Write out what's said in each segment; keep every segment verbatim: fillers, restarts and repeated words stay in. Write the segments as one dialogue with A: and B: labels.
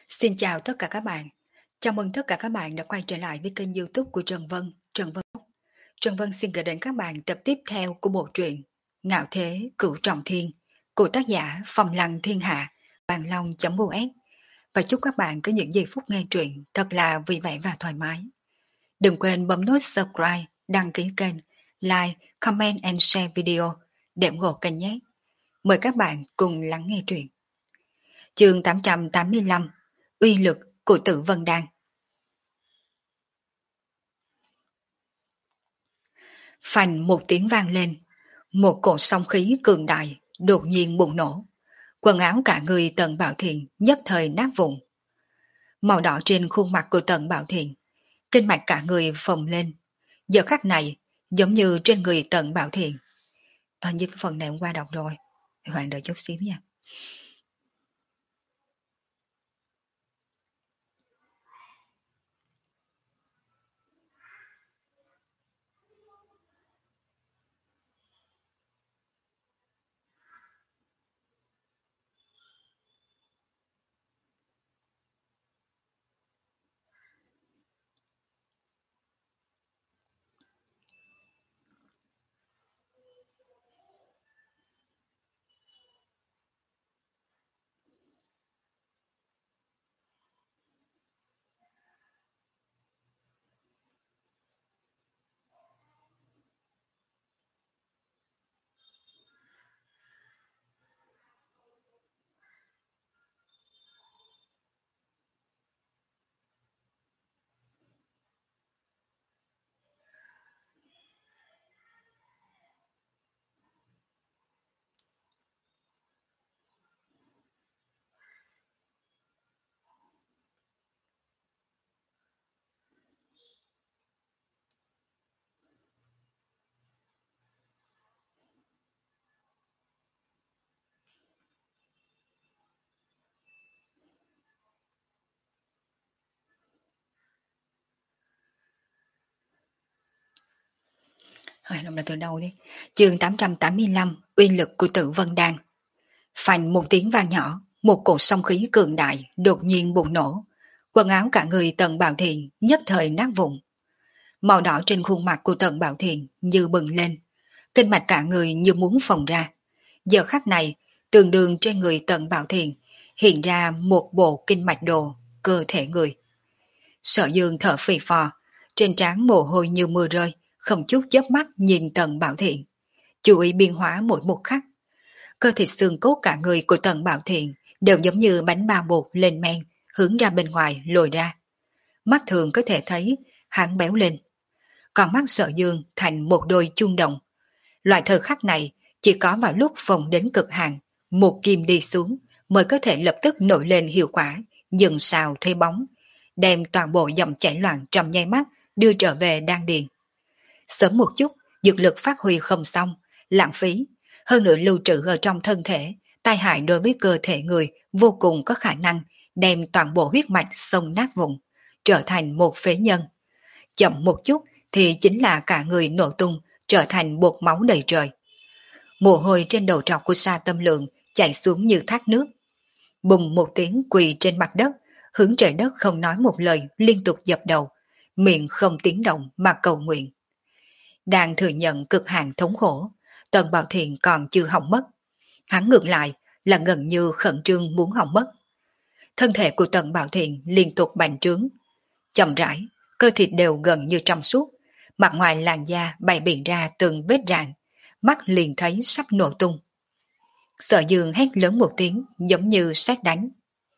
A: Xin chào tất cả các bạn. Chào mừng tất cả các bạn đã quay trở lại với kênh YouTube của Trần Vân, Trần Vân. Trần Vân xin gửi đến các bạn tập tiếp theo của bộ truyện Ngạo Thế Cửu Trọng Thiên của tác giả Phong Lăng Thiên Hạ, Bàn Long.us. Và chúc các bạn có những giây phút nghe truyện thật là vui vẻ và thoải mái. Đừng quên bấm nút subscribe, đăng ký kênh, like, comment and share video để ủng hộ kênh nhé. Mời các bạn cùng lắng nghe truyện. Chương tám trăm tám mươi lăm, Uy lực của Tử Vân Đan. Phành một tiếng vang lên, một cổ sóng khí cường đại đột nhiên bùng nổ. Quần áo cả người Tần Bảo Thiện nhất thời nát vụn. Màu đỏ trên khuôn mặt của Tần Bảo Thiện, kinh mạch cả người phồng lên. Giờ khắc này giống như trên người Tần Bảo Thiện. Hình như cái phần này hôm qua đọc rồi. Hoàng đợi chút xíu nha. Hỏi lòng là từ đâu đi. Chương tám trăm tám mươi lăm, Uy lực của Tử Vân Đan. Phành một tiếng vang nhỏ, một cột sóng khí cường đại đột nhiên bùng nổ. Quần áo cả người Tần Bảo Thiện nhất thời nát vụn. Màu đỏ trên khuôn mặt của Tần Bảo Thiện như bừng lên, kinh mạch cả người như muốn phồng ra. Giờ khắc này, tường đường trên người Tần Bảo Thiện hiện ra một bộ kinh mạch đồ cơ thể người. Sở Dương thở phì phò, trên trán mồ hôi như mưa rơi, không chút chớp mắt nhìn Tần Bảo Thiện, chú ý biến hóa mỗi một khắc. Cơ thịt xương cốt cả người của Tần Bảo Thiện đều giống như bánh bao bột lên men, hướng ra bên ngoài lồi ra. Mắt thường có thể thấy hắn béo lên, còn mắt Sở Dương thành một đôi chuông đồng. Loại thời khắc này chỉ có vào lúc phồng đến cực hạn, một kim đi xuống mới có thể lập tức nổi lên hiệu quả, dần xào thế bóng, đem toàn bộ dòng chảy loạn trong nháy mắt đưa trở về đan điền. Sớm một chút, dược lực phát huy không xong, lãng phí, hơn nữa lưu trữ ở trong thân thể, tai hại đối với cơ thể người vô cùng có khả năng đem toàn bộ huyết mạch xông nát vụn, trở thành một phế nhân. Chậm một chút thì chính là cả người nổ tung, trở thành bột máu đầy trời. Mồ hôi trên đầu trọc của Sa Tâm Lượng chảy xuống như thác nước. Bùng một tiếng quỳ trên mặt đất, hướng trời đất không nói một lời, liên tục dập đầu, miệng không tiếng động mà cầu nguyện. Đang thừa nhận cực hạn thống khổ, Tần Bảo Thiện còn chưa hỏng mất. Hắn ngược lại là gần như khẩn trương muốn hỏng mất. Thân thể của Tần Bảo Thiện liên tục bành trướng. Chậm rãi, cơ thịt đều gần như trong suốt, mặt ngoài làn da bày biện ra từng vết rạn, mắt liền thấy sắp nổ tung. Sở Dương hét lớn một tiếng giống như sét đánh.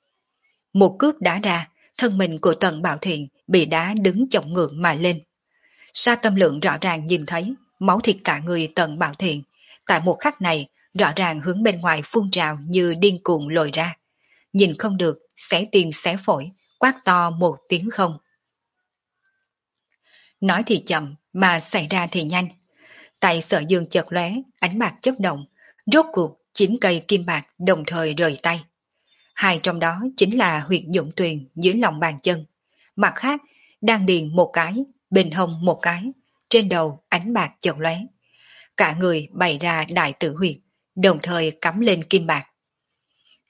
A: Một cước đá ra, thân mình của Tần Bảo Thiện bị đá đứng chổng ngược mà lên. Sa Tâm Lượng rõ ràng nhìn thấy máu thịt cả người Tần Bảo Thiện tại một khắc này rõ ràng hướng bên ngoài phun trào như điên cuồng lồi ra. Nhìn không được, xé tim xé phổi, quát to một tiếng không. Nói thì chậm mà xảy ra thì nhanh. Tay Sở Dương chợt lóe, ánh bạc chớp động, rốt cuộc chín cây kim bạc đồng thời rời tay. Hai trong đó chính là huyệt dụng tuyền dưới lòng bàn chân, mặt khác đang điền một cái, bên hông một cái, trên đầu ánh bạc chợt lóe. Cả người bày ra đại tử huyệt, đồng thời cắm lên kim bạc.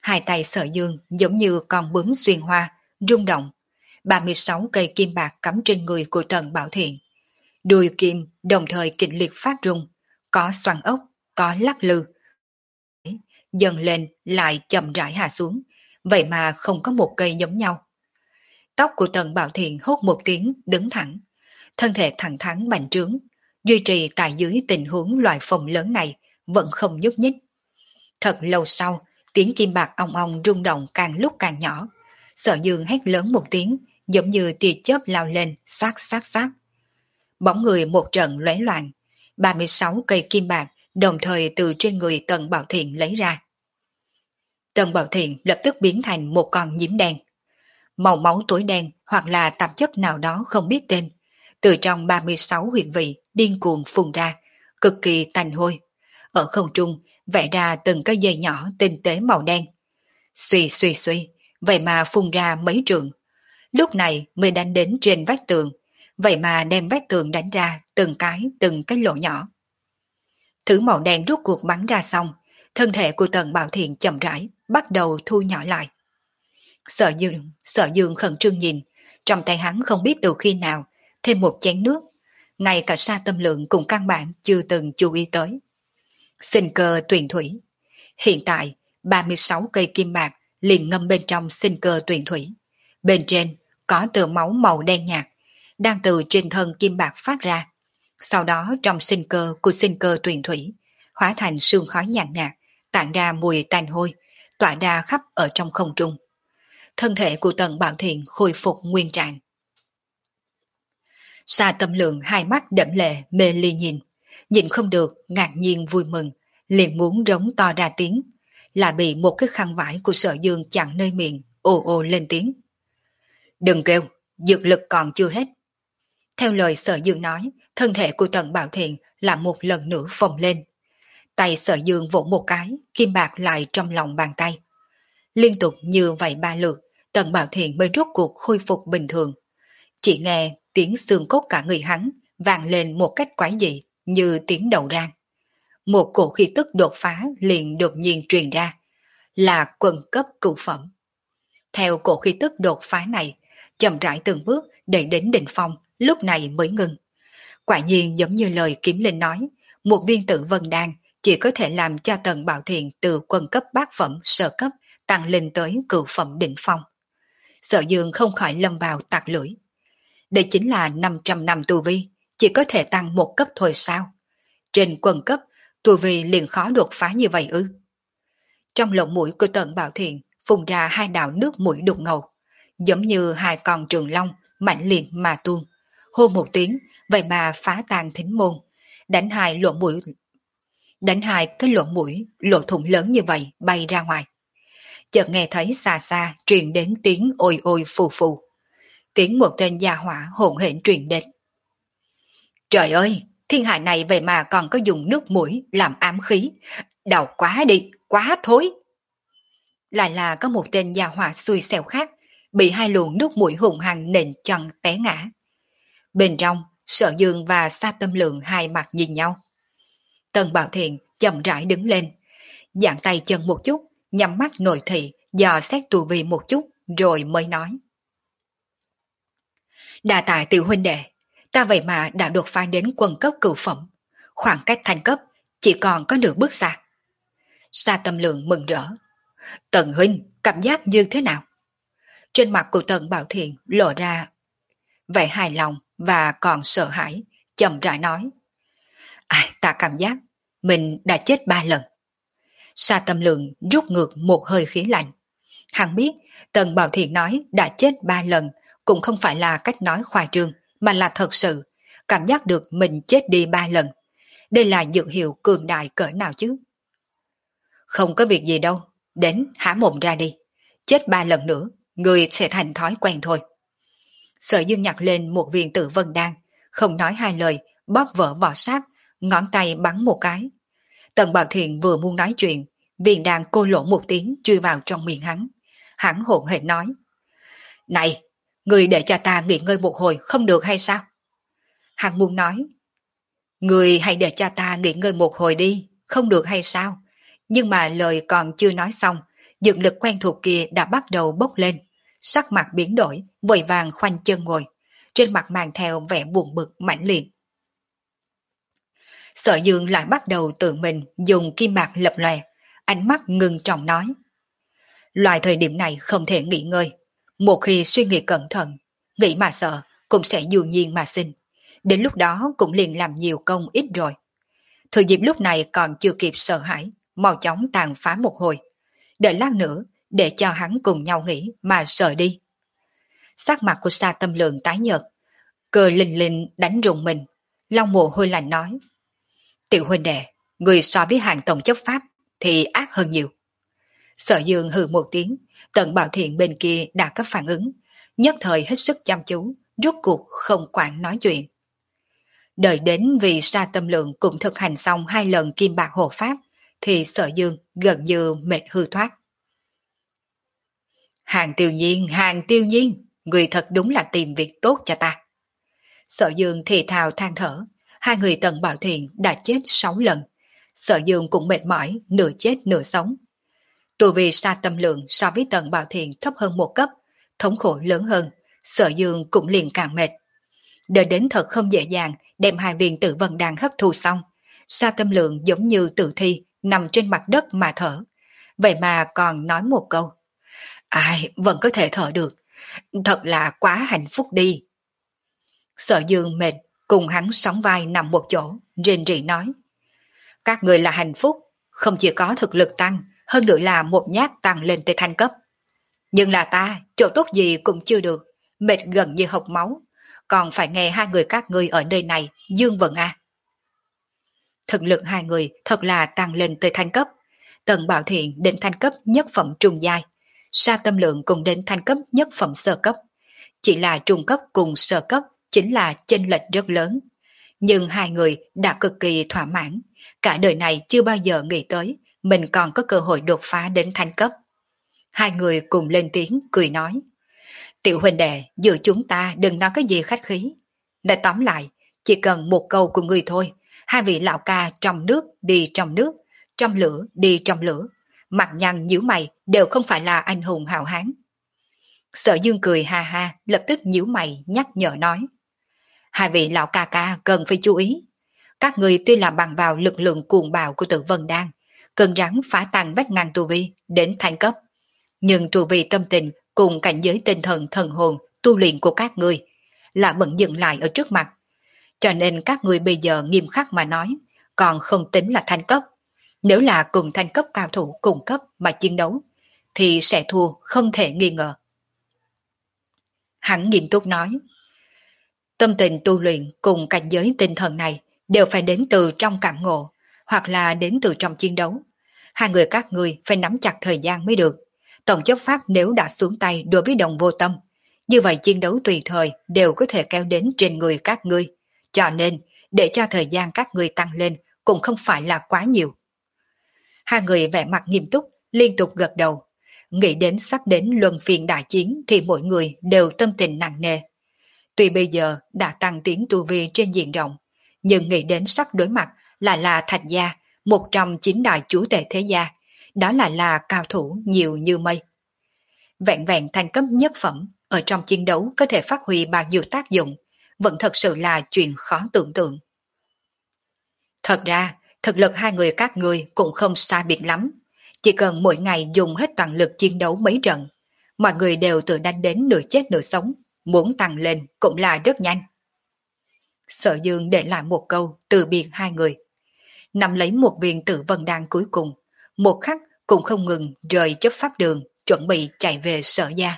A: Hai tay Sở Dương giống như con bướm xuyên hoa, rung động. ba mươi sáu cây kim bạc cắm trên người của Tần Bảo Thiện. Đuôi kim đồng thời kịch liệt phát rung, có xoắn ốc, có lắc lư. Dần lên lại chậm rãi hạ xuống, vậy mà không có một cây giống nhau. Tóc của Tần Bảo Thiện hốt một tiếng đứng thẳng, thân thể thẳng thắn bành trướng, duy trì tại dưới tình huống loại phòng lớn này vẫn không nhúc nhích. Thật lâu sau, tiếng kim bạc ong ong rung động càng lúc càng nhỏ. Sở Dương hét lớn một tiếng, giống như tia chớp lao lên, xoát xoát xoát. Bóng người một trận lóe loạn, ba mươi sáu cây kim bạc đồng thời từ trên người Tần Bảo Thiện lấy ra. Tần Bảo Thiện lập tức biến thành một con nhím đen. Màu máu tối đen hoặc là tạp chất nào đó không biết tên, từ trong ba mươi sáu huyệt vị điên cuồng phun ra, cực kỳ tanh hôi. Ở không trung vẽ ra từng cái dây nhỏ tinh tế màu đen. Xuy xuy xuy, vậy mà phun ra mấy trường. Lúc này mới đánh đến trên vách tường, vậy mà đem vách tường đánh ra từng cái từng cái lỗ nhỏ. Thứ màu đen rút cuộc bắn ra xong, thân thể của Tần Bảo Thiện chậm rãi bắt đầu thu nhỏ lại. Sở Dương, Sở Dương khẩn trương nhìn, trong tay hắn không biết từ khi nào thêm một chén nước, ngay cả Sa Tâm Lượng cùng căn bản chưa từng chú ý tới. Sinh cơ tuyền thủy. Hiện tại, ba mươi sáu cây kim bạc liền ngâm bên trong sinh cơ tuyền thủy. Bên trên có tờ máu màu đen nhạt, đang từ trên thân kim bạc phát ra. Sau đó trong sinh cơ của sinh cơ tuyền thủy, hóa thành sương khói nhàn nhạt, tản ra mùi tanh hôi, tỏa ra khắp ở trong không trung. Thân thể của Tần Bảo Thiện khôi phục nguyên trạng. Sa Tâm Lượng hai mắt đẫm lệ mê ly nhìn, nhìn không được ngạc nhiên vui mừng, liền muốn rống to ra tiếng, là bị một cái khăn vải của Sở Dương chặn nơi miệng, ồ ồ lên tiếng. Đừng kêu, dược lực còn chưa hết. Theo lời Sở Dương nói, thân thể của Tần Bảo Thiện là một lần nữa phồng lên. Tay Sở Dương vỗ một cái, kim bạc lại trong lòng bàn tay. Liên tục như vậy ba lượt, Tần Bảo Thiện mới rốt cuộc khôi phục bình thường. Chỉ nghe tiếng xương cốt cả người hắn vang lên một cách quái dị như tiếng đầu rang. Một cổ khí tức đột phá liền đột nhiên truyền ra, là quân cấp cửu phẩm. Theo cổ khí tức đột phá này, chậm rãi từng bước để đến đỉnh phong, lúc này mới ngừng. Quả nhiên giống như lời Kiếm Linh nói, một viên tử vân đan chỉ có thể làm cho Tần Bảo Thiện từ quân cấp bát phẩm sơ cấp tăng lên tới cửu phẩm đỉnh phong. Sở Dương không khỏi lâm vào tạc lưỡi. Đây chính là năm trăm năm tu vi, chỉ có thể tăng một cấp thôi sao? Trên quân cấp, tu vi liền khó đột phá như vậy ư? Trong lỗ mũi của Tần Bảo Thiện phun ra hai đạo nước mũi đục ngầu, giống như hai con trường long mạnh liệt mà tuôn. Hô một tiếng, vậy mà phá tan thính môn, đánh hai lỗ mũi, đánh hai cái lỗ mũi lỗ thủng lớn như vậy bay ra ngoài. Chợt nghe thấy xa xa truyền đến tiếng ôi ôi phù phù. Tiếng một tên gia hỏa hỗn hển truyền đến. Trời ơi, thiên hạ này vậy mà còn có dùng nước mũi làm ám khí. Đau quá đi, quá thối. Lại là có một tên gia hỏa xui xẻo khác, bị hai luồng nước mũi hùng hăng nện chân té ngã. Bên trong, Sở Dương và Sa Tâm Lượng hai mặt nhìn nhau. Tần Bảo Thiện chậm rãi đứng lên, giãn tay chân một chút, nhắm mắt nội thị, dò xét tu vi một chút, rồi mới nói. Đa tài tiểu huynh đệ, ta vậy mà đã đột phá đến quân cấp cửu phẩm, khoảng cách thành cấp chỉ còn có nửa bước xa. Sa Tâm Lượng mừng rỡ. Tần huynh, cảm giác như thế nào? Trên mặt của Tần Bảo Thiện lộ ra vẻ hài lòng và còn sợ hãi, chậm rãi nói. À, ta cảm giác mình đã chết ba lần. Sa Tâm Lượng rút ngược một hơi khí lạnh. Hắn biết Tần Bảo Thiện nói đã chết ba lần cũng không phải là cách nói khoa trương, mà là thật sự cảm giác được mình chết đi ba lần. Đây là dược hiệu cường đại cỡ nào chứ? Không có việc gì đâu, đến há mồm ra đi. Chết ba lần nữa, người sẽ thành thói quen thôi. Sở Dương nhặt lên một viên tử vân đan, không nói hai lời, bóp vỡ vỏ sáp, ngón tay bắn một cái. Tần Bảo Thiện vừa muốn nói chuyện, viên đan cô lỗ một tiếng chui vào trong miệng hắn. Hắn hỗn hển nói. Này, người để cho ta nghỉ ngơi một hồi không được hay sao? Hắn muốn nói. Người hãy để cho ta nghỉ ngơi một hồi đi, không được hay sao? Nhưng mà lời còn chưa nói xong, dược lực quen thuộc kia đã bắt đầu bốc lên, sắc mặt biến đổi, vội vàng khoanh chân ngồi, trên mặt mang theo vẻ buồn bực mãnh liệt. Sở Dương lại bắt đầu tự mình dùng kim mạc lập lòe, ánh mắt ngưng trọng nói. Loại thời điểm này không thể nghỉ ngơi, một khi suy nghĩ cẩn thận, nghĩ mà sợ cũng sẽ dù nhiên mà sinh, đến lúc đó cũng liền làm nhiều công ít rồi. Thừa dịp lúc này còn chưa kịp sợ hãi, mau chóng tàn phá một hồi, đợi lát nữa để cho hắn cùng nhau nghĩ mà sợ đi. Sắc mặt của Sa Tâm Lượng tái nhợt, cơ linh linh đánh rụng mình, lau mồ hôi lạnh nói. Tiểu huynh đệ, người so với hàng tổng chấp pháp thì ác hơn nhiều. Sở Dương hừ một tiếng, Tần Bảo Thiện bên kia đã có phản ứng, nhất thời hết sức chăm chú, rốt cuộc không quản nói chuyện. Đợi đến vì Sa Tâm Lượng cũng thực hành xong hai lần kim bạc hộ pháp, thì Sở Dương gần như mệt hư thoát. Hàng Tiêu Nhiên, Hàng Tiêu Nhiên, người thật đúng là tìm việc tốt cho ta. Sở Dương thì thào than thở, hai người Tần Bảo Thiện đã chết sáu lần. Sở Dương cũng mệt mỏi, nửa chết nửa sống. Tu vì Sa Tâm Lượng so với Tần Bảo Thiện thấp hơn một cấp, thống khổ lớn hơn, Sở Dương cũng liền càng mệt. Đợi đến thật không dễ dàng đem hai viên tử vân đan hấp thu xong, Sa Tâm Lượng giống như tử thi nằm trên mặt đất mà thở. Vậy mà còn nói một câu. Ai vẫn có thể thở được, thật là quá hạnh phúc đi. Sở Dương mệt, cùng hắn sóng vai nằm một chỗ, rên rỉ nói. Các người là hạnh phúc, không chỉ có thực lực tăng, hơn nữa là một nhát tăng lên tới thanh cấp. Nhưng là ta, chỗ tốt gì cũng chưa được, mệt gần như hộc máu, còn phải nghe hai người các ngươi ở nơi này, dương vận à. Thực lực hai người thật là tăng lên tới thanh cấp. Tần Bảo Thiện đến thanh cấp nhất phẩm trung giai, Sa Tâm Lượng cùng đến thanh cấp nhất phẩm sơ cấp. Chỉ là trung cấp cùng sơ cấp chính là chênh lệch rất lớn. Nhưng hai người đã cực kỳ thỏa mãn, cả đời này chưa bao giờ nghĩ tới mình còn có cơ hội đột phá đến thanh cấp. Hai người cùng lên tiếng cười nói. Tiểu huynh đệ, giữa chúng ta đừng nói cái gì khách khí. Nói tóm lại, chỉ cần một câu của người thôi, hai vị lão ca trong nước đi trong nước, trong lửa đi trong lửa, mặt nhăn nhíu mày đều không phải là anh hùng hào hán. Sở Dương cười ha ha, lập tức nhíu mày nhắc nhở nói. Hai vị lão ca ca cần phải chú ý. Các người tuy là bằng vào lực lượng cuồng bạo của Tử Vân Đan, cần rắn phá tan vách ngăn tu vi đến thành cấp. Nhưng tu vi tâm tình cùng cảnh giới tinh thần thần hồn tu luyện của các người là bận dừng lại ở trước mặt. Cho nên các người bây giờ nghiêm khắc mà nói, còn không tính là thanh cấp. Nếu là cùng thanh cấp cao thủ cùng cấp mà chiến đấu, thì sẽ thua không thể nghi ngờ. Hắn nghiêm túc nói. Tâm tình tu luyện cùng cảnh giới tinh thần này đều phải đến từ trong cảm ngộ, hoặc là đến từ trong chiến đấu. Hai người các người phải nắm chặt thời gian mới được. Tổng chấp pháp nếu đã xuống tay đối với đồng vô tâm, như vậy chiến đấu tùy thời đều có thể kéo đến trên người các ngươi. Cho nên, để cho thời gian các ngươi tăng lên cũng không phải là quá nhiều. Hai người vẻ mặt nghiêm túc, liên tục gật đầu. Nghĩ đến sắp đến luân phiên đại chiến thì mỗi người đều tâm tình nặng nề. Tuy bây giờ đã tăng tiến tu vi trên diện rộng, nhưng nghĩ đến sắp đối mặt là là Thạch Gia, một trong chín đại chúa tể thế gia, đó là là cao thủ nhiều như mây. Vẹn vẹn thành cấp nhất phẩm, ở trong chiến đấu có thể phát huy bao nhiêu tác dụng, vẫn thật sự là chuyện khó tưởng tượng. Thật ra, thực lực hai người các người cũng không xa biệt lắm, chỉ cần mỗi ngày dùng hết toàn lực chiến đấu mấy trận, mọi người đều tự đánh đến nửa chết nửa sống, muốn tăng lên cũng là rất nhanh. Sở Dương để lại một câu từ biệt hai người, nắm lấy một viên tử vân đan cuối cùng, một khắc cũng không ngừng rời chấp pháp đường, chuẩn bị chạy về Sở gia.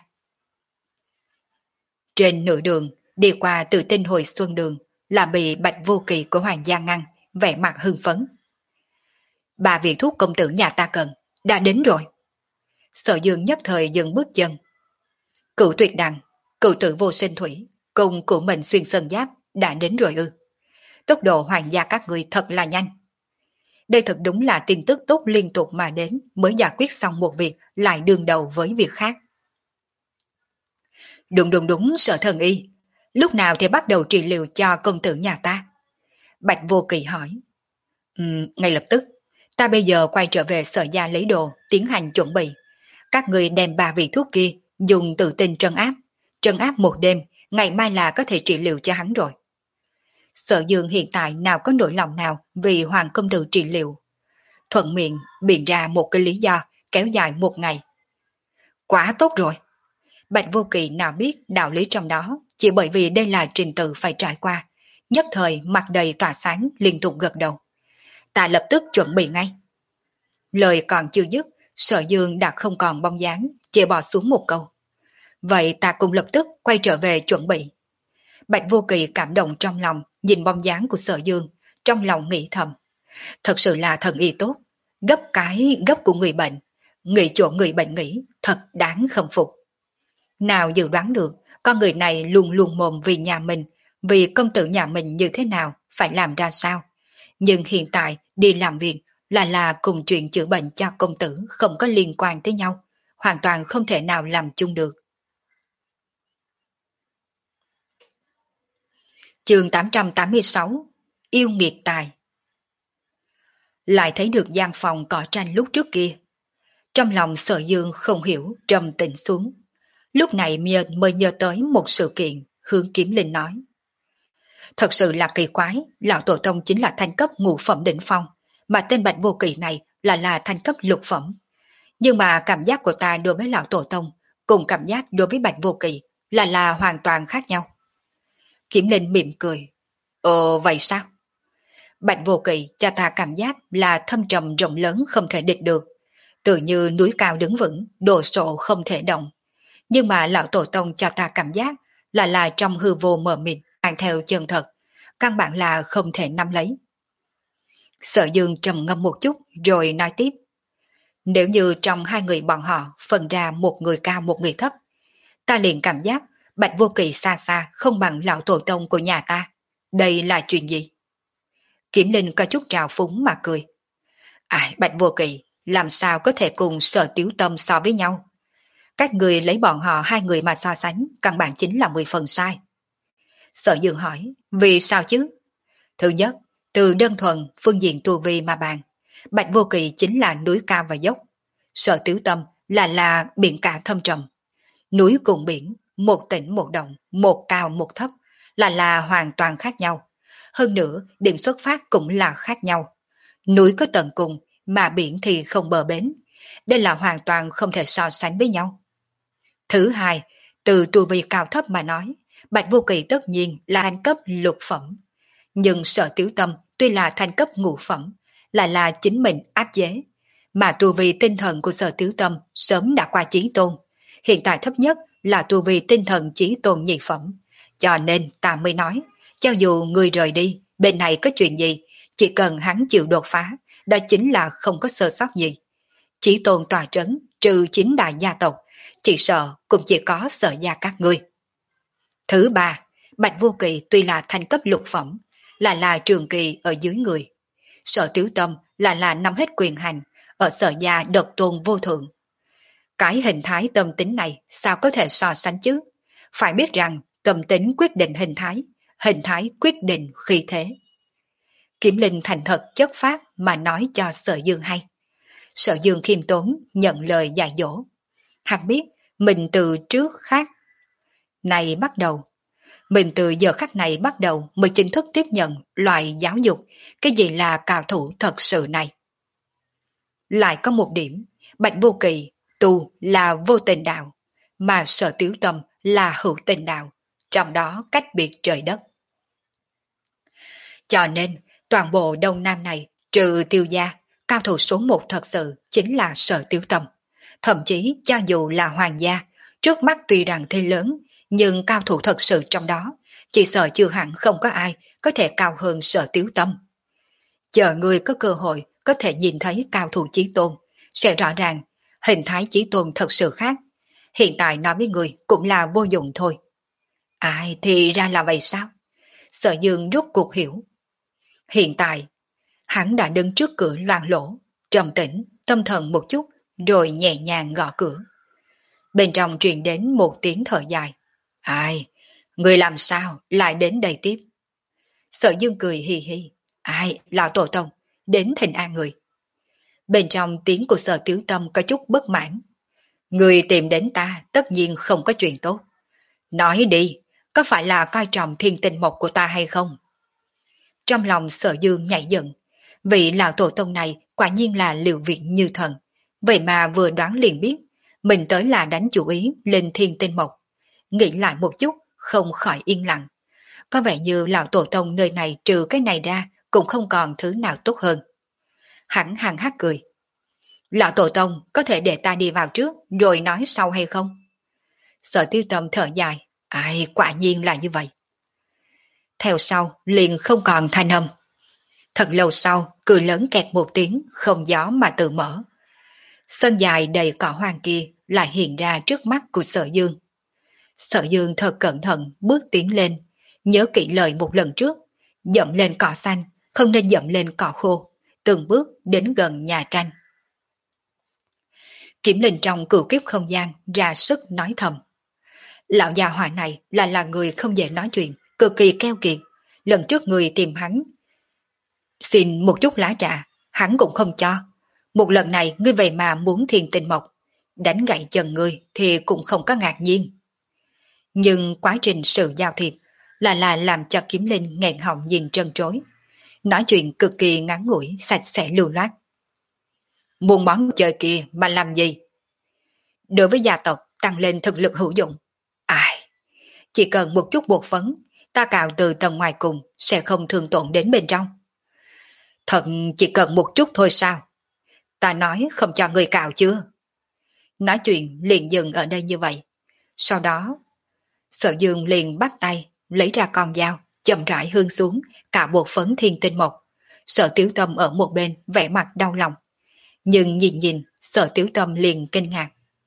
A: Trên nửa đường, đi qua Từ Tinh hồi xuân đường, là bị Bạch Vô Kỳ của Hoàng gia ngăn, vẻ mặt hưng phấn. Ba vị thuốc công tử nhà ta cần, đã đến rồi. Sở Dương nhất thời dừng bước chân. Cửu tuyệt đằng, cửu tử vô sinh thủy, cùng cửu mệnh xuyên sơn giáp, đã đến rồi ư. Tốc độ Hoàng gia các người thật là nhanh. Đây thật đúng là tin tức tốt liên tục mà đến, mới giải quyết xong một việc lại đương đầu với việc khác. Đúng đúng đúng, Sở thần y, lúc nào thì bắt đầu trị liệu cho công tử nhà ta? Bạch Vô Kỳ hỏi. Uhm, ngay lập tức, ta bây giờ quay trở về Sở gia lấy đồ, tiến hành chuẩn bị. Các người đem ba vị thuốc kia, dùng tự tin trấn áp. Trấn áp một đêm, ngày mai là có thể trị liệu cho hắn rồi. Sở Dương hiện tại nào có nỗi lòng nào vì Hoàng công tử trị liệu. Thuận miệng biện ra một cái lý do kéo dài một ngày. Quá tốt rồi. Bạch Vô Kỳ nào biết đạo lý trong đó, chỉ bởi vì đây là trình tự phải trải qua. Nhất thời mặt đầy tỏa sáng liên tục gật đầu. Ta lập tức chuẩn bị ngay. Lời còn chưa dứt, Sở Dương đã không còn bóng dáng, chỉ bỏ xuống một câu. Vậy ta cũng lập tức quay trở về chuẩn bị. Bạch Vô Kỳ cảm động trong lòng, nhìn bóng dáng của Sở Dương, trong lòng nghĩ thầm. Thật sự là thần y tốt, gấp cái gấp của người bệnh, nghĩ chỗ người bệnh nghĩ, thật đáng khâm phục. Nào dự đoán được, con người này luôn luôn mồm vì nhà mình, vì công tử nhà mình như thế nào, phải làm ra sao. Nhưng hiện tại đi làm việc là là cùng chuyện chữa bệnh cho công tử không có liên quan tới nhau, hoàn toàn không thể nào làm chung được. Chương tám trăm tám mươi sáu Yêu nghiệt tài. Lại thấy được gian phòng cỏ tranh lúc trước kia. Trong lòng Sở Dương không hiểu trầm tĩnh xuống. Lúc này miên mới nhớ tới một sự kiện, hướng Kiếm Linh nói. Thật sự là kỳ quái, lão tổ tông chính là thanh cấp ngũ phẩm đỉnh phong, mà tên Bạch Vô Kỳ này là là thanh cấp lục phẩm. Nhưng mà cảm giác của ta đối với lão tổ tông, cùng cảm giác đối với Bạch Vô Kỳ là là hoàn toàn khác nhau. Kiếm Linh mỉm cười. Ồ vậy sao? Bạch Vô Kỳ cho ta cảm giác là thâm trầm rộng lớn không thể địch được, tự như núi cao đứng vững, đồ sộ không thể động. Nhưng mà lão tổ tông cho ta cảm giác là là trong hư vô mờ mịt, mang theo chân thật, căn bản là không thể nắm lấy. Sở Dương trầm ngâm một chút rồi nói tiếp. Nếu như trong hai người bọn họ phân ra một người cao một người thấp, ta liền cảm giác Bạch Vô Kỳ xa xa không bằng lão tổ tông của nhà ta. Đây là chuyện gì? Kiếm Linh có chút trào phúng mà cười. Ai, Bạch Vô Kỳ làm sao có thể cùng Sở Tiếu Tâm so với nhau? Các người lấy bọn họ hai người mà so sánh, căn bản chính là mười phần sai. Sở Dương hỏi, vì sao chứ? Thứ nhất, từ đơn thuần phương diện tu vi mà bàn, Bạch Vô Kỳ chính là núi cao và dốc. Sở Tiếu Tâm là là biển cả thâm trầm. Núi cùng biển, một tỉnh một động, một cao một thấp, là là hoàn toàn khác nhau. Hơn nữa, điểm xuất phát cũng là khác nhau. Núi có tận cùng, mà biển thì không bờ bến. Đây là hoàn toàn không thể so sánh với nhau. Thứ hai, từ tu vi cao thấp mà nói, Bạch Vô Kỳ tất nhiên là thanh cấp lục phẩm. Nhưng Sở Tiếu Tâm tuy là thanh cấp ngũ phẩm, lại là chính mình áp chế. Mà tu vi tinh thần của Sở Tiếu Tâm sớm đã qua chí tôn. Hiện tại thấp nhất là tu vi tinh thần chí tôn nhị phẩm. Cho nên ta mới nói, cho dù người rời đi, bên này có chuyện gì, chỉ cần hắn chịu đột phá, đó chính là không có sơ sót gì. Chí tôn tòa trấn, trừ chính đại gia tộc, chỉ sợ cũng chỉ có Sở gia các ngươi. Thứ ba, Bạch Vô Kỳ tuy là thanh cấp lục phẩm, là là trường kỳ ở dưới người. Sở Tiếu Tâm là là nắm hết quyền hành, ở Sở gia độc tôn vô thượng. Cái hình thái tâm tính này sao có thể so sánh chứ? Phải biết rằng tâm tính quyết định hình thái, hình thái quyết định khí thế. Kiếm Linh thành thật chất phát mà nói cho Sở Dương hay. Sở Dương khiêm tốn nhận lời dạy dỗ. Hắn biết mình từ trước khác này bắt đầu. Mình từ giờ khắc này bắt đầu mới chính thức tiếp nhận loại giáo dục cái gì là cao thủ thật sự này. Lại có một điểm, Bạch Vô Kỳ tu là vô tình đạo, mà Sở Tiếu Tâm là hữu tình đạo, trong đó cách biệt trời đất. Cho nên, toàn bộ Đông Nam này, trừ Tiêu gia, cao thủ số một thật sự chính là Sở Tiếu Tâm. Thậm chí cho dù là hoàng gia, trước mắt tuy rằng thế lớn, nhưng cao thủ thật sự trong đó, chỉ sợ chưa hẳn không có ai có thể cao hơn Sở Tiếu Tâm. Chờ người có cơ hội có thể nhìn thấy cao thủ chí tôn, sẽ rõ ràng hình thái chí tôn thật sự khác. Hiện tại nói với người cũng là vô dụng thôi. Ai thì ra là vậy sao? Sở Dương rốt cuộc hiểu. Hiện tại, hắn đã đứng trước cửa loang lỗ, trầm tĩnh, tâm thần một chút, rồi nhẹ nhàng gõ cửa. Bên trong truyền đến một tiếng thở dài. Ai, người làm sao lại đến đây tiếp? Sở Dương cười hì hì. Ai, lão tổ tông, đến thỉnh an người. Bên trong tiếng của Sở Tiếu Tâm có chút bất mãn. Người tìm đến ta tất nhiên không có chuyện tốt. Nói đi, có phải là coi trọng thiên tinh mộc của ta hay không? Trong lòng Sở Dương nhảy dựng, vị lão tổ tông này quả nhiên là liệu việc như thần. Vậy mà vừa đoán liền biết, mình tới là đánh chủ ý lên thiên tinh mộc. Nghĩ lại một chút, không khỏi yên lặng. Có vẻ như lão tổ tông nơi này trừ cái này ra cũng không còn thứ nào tốt hơn. Hắn hằng hát cười. Lão tổ tông có thể để ta đi vào trước rồi nói sau hay không? Sở Tiêu Tâm thở dài. Ai, quả nhiên là như vậy. Theo sau liền không còn thanh âm. Thật lâu sau, cười lớn kẹt một tiếng, không gió mà tự mở. Sân dài đầy cỏ hoang kia lại hiện ra trước mắt của Sở Dương. Sở Dương thật cẩn thận bước tiến lên, nhớ kỹ lời một lần trước, dậm lên cỏ xanh, không nên dậm lên cỏ khô, từng bước đến gần nhà tranh. Kiểm Linh trong cửu kiếp không gian ra sức nói thầm. Lão già hỏa này là là người không dễ nói chuyện, cực kỳ keo kiệt. Lần trước người tìm hắn xin một chút lá trà, hắn cũng không cho. Một lần này ngươi về mà muốn thiên tinh mộc, đánh gãy chân ngươi thì cũng không có ngạc nhiên. Nhưng quá trình sự giao thiệp là là làm cho Kiếm Linh nghẹn họng nhìn trân trối. Nói chuyện cực kỳ ngắn ngủi, sạch sẽ lưu loát. Muốn món chơi kia mà làm gì? Đối với gia tộc tăng lên thực lực hữu dụng. Ai? Chỉ cần một chút bột phấn, ta cạo từ tầng ngoài cùng sẽ không thương tổn đến bên trong. Thật chỉ cần một chút thôi sao? Ta nói không cho người cạo chưa? Nói chuyện liền dừng ở đây như vậy. Sau đó, Sở Dương liền bắt tay, lấy ra con dao, chậm rãi hương xuống, cạo bột phấn thiên tinh mộc. Sở Tiểu Tâm ở một bên, vẻ mặt đau lòng. Nhưng nhìn nhìn, Sở Tiểu Tâm liền kinh ngạc.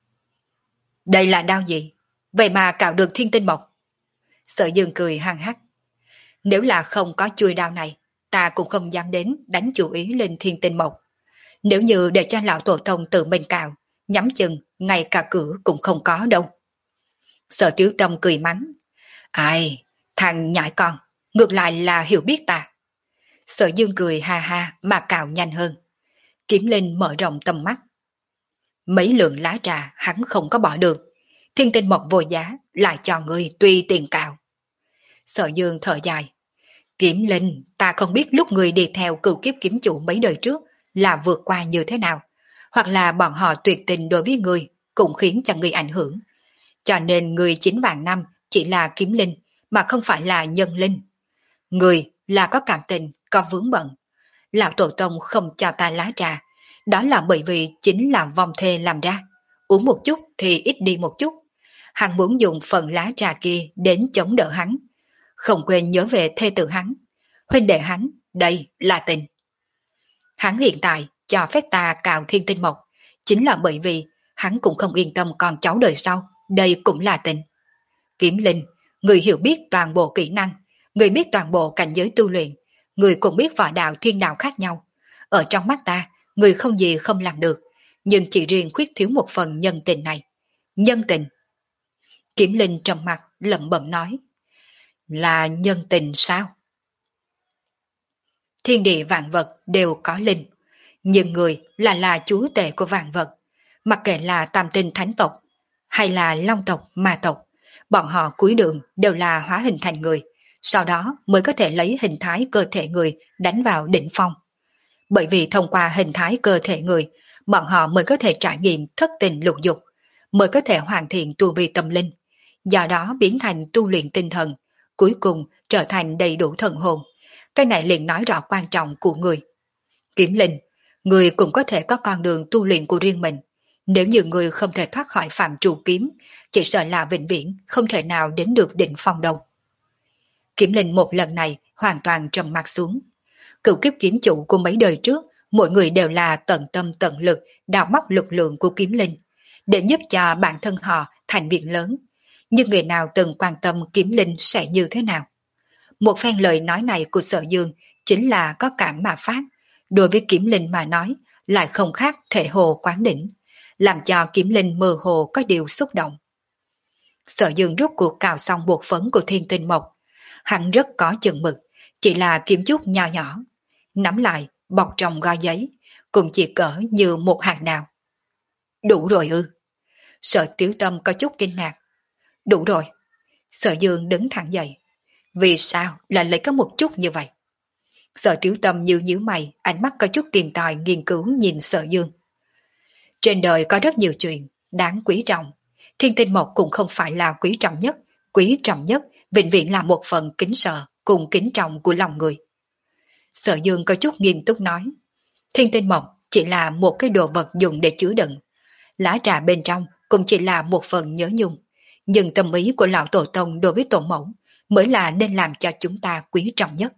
A: Đây là đao gì? Vậy mà cạo được thiên tinh mộc. Sở Dương cười hăng hắc. Nếu là không có chuôi đao này, ta cũng không dám đến đánh chủ ý lên thiên tinh mộc. Nếu như để cho lão tổ tông tự mình cạo, nhắm chừng ngay cả cửa cũng không có đâu. Sở Tiểu Tâm cười mắng. Ai, thằng nhãi con, ngược lại là hiểu biết ta. Sở Dương cười ha ha mà cạo nhanh hơn. Kiếm Linh mở rộng tầm mắt. Mấy lượng lá trà hắn không có bỏ được. Thiên tinh mộc vô giá lại cho người tùy tiền cạo. Sở Dương thở dài. Kiếm Linh, ta không biết lúc người đi theo cửu kiếp kiếm chủ mấy đời trước là vượt qua như thế nào, hoặc là bọn họ tuyệt tình đối với người cũng khiến cho người ảnh hưởng. Cho nên người chín vạn năm chỉ là kiếm linh mà không phải là nhân linh. Người là có cảm tình, có vướng bận. Lão tổ tông không cho ta lá trà, đó là bởi vì chính là vong thê làm ra. Uống một chút thì ít đi một chút. Hắn muốn dùng phần lá trà kia đến chống đỡ hắn. Không quên nhớ về thê tử hắn. Huynh đệ hắn, đây là tình. Hắn hiện tại cho phép ta cạo thiên tinh mộc, chính là bởi vì hắn cũng không yên tâm con cháu đời sau, đây cũng là tình. Kiếm Linh, người hiểu biết toàn bộ kỹ năng, người biết toàn bộ cảnh giới tu luyện, người cũng biết võ đạo thiên đạo khác nhau. Ở trong mắt ta, người không gì không làm được, nhưng chỉ riêng khuyết thiếu một phần nhân tình này. Nhân tình. Kiếm Linh trầm mặt lẩm bẩm nói. Là nhân tình sao? Thiên địa vạn vật đều có linh, nhưng người là là chúa tể của vạn vật. Mặc kệ là tam tinh thánh tộc hay là long tộc ma tộc, bọn họ cuối đường đều là hóa hình thành người, sau đó mới có thể lấy hình thái cơ thể người đánh vào đỉnh phong. Bởi vì thông qua hình thái cơ thể người, bọn họ mới có thể trải nghiệm thất tình lục dục, mới có thể hoàn thiện tu vi tâm linh, do đó biến thành tu luyện tinh thần, cuối cùng trở thành đầy đủ thần hồn. Cái này liền nói rõ quan trọng của người. Kiếm Linh, người cũng có thể có con đường tu luyện của riêng mình. Nếu như người không thể thoát khỏi phạm trù kiếm, chỉ sợ là vĩnh viễn không thể nào đến được đỉnh phong đâu. Kiếm Linh một lần này hoàn toàn trầm mặt xuống. Cựu kiếp kiếm chủ của mấy đời trước, mỗi người đều là tận tâm tận lực đào móc lực lượng của Kiếm Linh, để giúp cho bản thân họ thành việc lớn. Nhưng người nào từng quan tâm Kiếm Linh sẽ như thế nào? Một phen lời nói này của Sở Dương chính là có cảm mà phát, đối với Kiếm Linh mà nói lại không khác thể hồ quán đỉnh, làm cho Kiếm Linh mơ hồ có điều xúc động. Sở Dương rút cuộc cào xong bột phấn của thiên tinh mộc, hắn rất có chừng mực, chỉ là kiếm chút nho nhỏ, nắm lại bọc trong gói giấy, cũng chỉ cỡ như một hạt đào. Đủ rồi ư? Sở Tiểu Tâm có chút kinh ngạc. Đủ rồi. Sở Dương đứng thẳng dậy. Vì sao lại lấy có một chút như vậy? Sở Tiểu Tâm nhíu nhíu mày, ánh mắt có chút tìm tòi nghiên cứu nhìn Sở Dương. Trên đời có rất nhiều chuyện đáng quý trọng. Thiên tinh mộc cũng không phải là quý trọng nhất. Quý trọng nhất vĩnh viễn là một phần kính sợ cùng kính trọng của lòng người. Sở Dương có chút nghiêm túc nói. Thiên tinh mộc chỉ là một cái đồ vật dùng để chứa đựng. Lá trà bên trong cũng chỉ là một phần nhớ nhung. Nhưng tâm ý của lão tổ tông đối với tổ mẫu mới là nên làm cho chúng ta quý trọng nhất.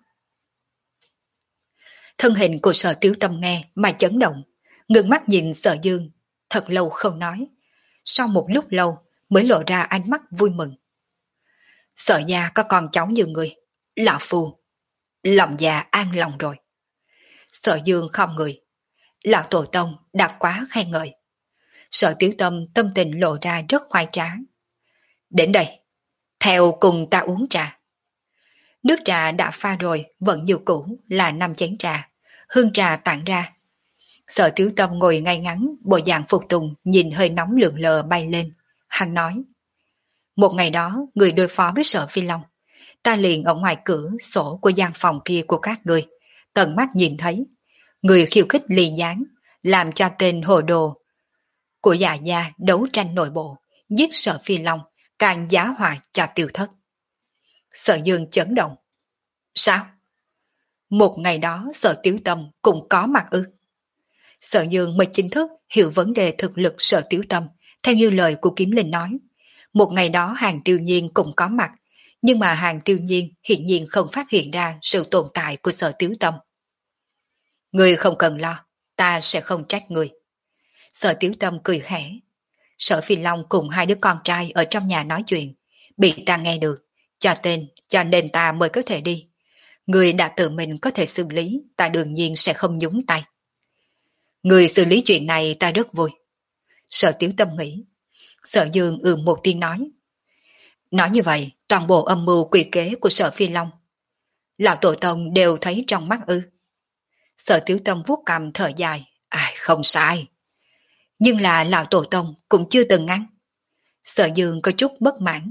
A: Thân hình của Sở Tiểu Tâm nghe mà chấn động, ngừng mắt nhìn Sở Dương, thật lâu không nói. Sau một lúc lâu mới lộ ra ánh mắt vui mừng. Sở gia có con cháu như người, lão phu, lòng già an lòng rồi. Sở Dương không người, lão tổ tông đã quá khen ngợi. Sở Tiểu Tâm tâm tình lộ ra rất khoái trá. Đến đây, theo cùng ta uống trà. Nước trà đã pha rồi, vẫn như cũ là năm chén trà, hương trà tản ra. Sở Tiểu Tâm ngồi ngay ngắn, bộ dạng phục tùng nhìn hơi nóng lượn lờ bay lên. Hắn nói, một ngày đó người đối phó với Sở Phi Long, ta liền ở ngoài cửa sổ của gian phòng kia của các người, tận mắt nhìn thấy, người khiêu khích ly gián, làm cho tên hồ đồ của Dạ Gia đấu tranh nội bộ, giết Sở Phi Long, càng giá họa cho tiêu thất. Sở Dương chấn động. Sao? Một ngày đó Sở Tiểu Tâm cũng có mặt ư? Sở Dương mới chính thức hiểu vấn đề thực lực Sở Tiểu Tâm, theo như lời của Kiếm Linh nói. Một ngày đó Hàng Tiêu Nhiên cũng có mặt, nhưng mà Hàng Tiêu Nhiên hiển nhiên không phát hiện ra sự tồn tại của Sở Tiểu Tâm. Người không cần lo, ta sẽ không trách người. Sở Tiểu Tâm cười khẽ. Sở Phi Long cùng hai đứa con trai ở trong nhà nói chuyện, bị ta nghe được, cho tên, cho nên ta mới có thể đi. Người đã tự mình có thể xử lý, ta đương nhiên sẽ không nhúng tay. Người xử lý chuyện này ta rất vui. Sở Tiểu Tâm nghĩ. Sở Dương ừ một tiếng nói. Nói như vậy, toàn bộ âm mưu quỷ kế của Sở Phi Long, lão tổ tông đều thấy trong mắt ư? Sở Tiểu Tâm vuốt cằm thở dài. Ai, không sai. Nhưng là lão tổ tông cũng chưa từng ngăn. Sở Dương có chút bất mãn.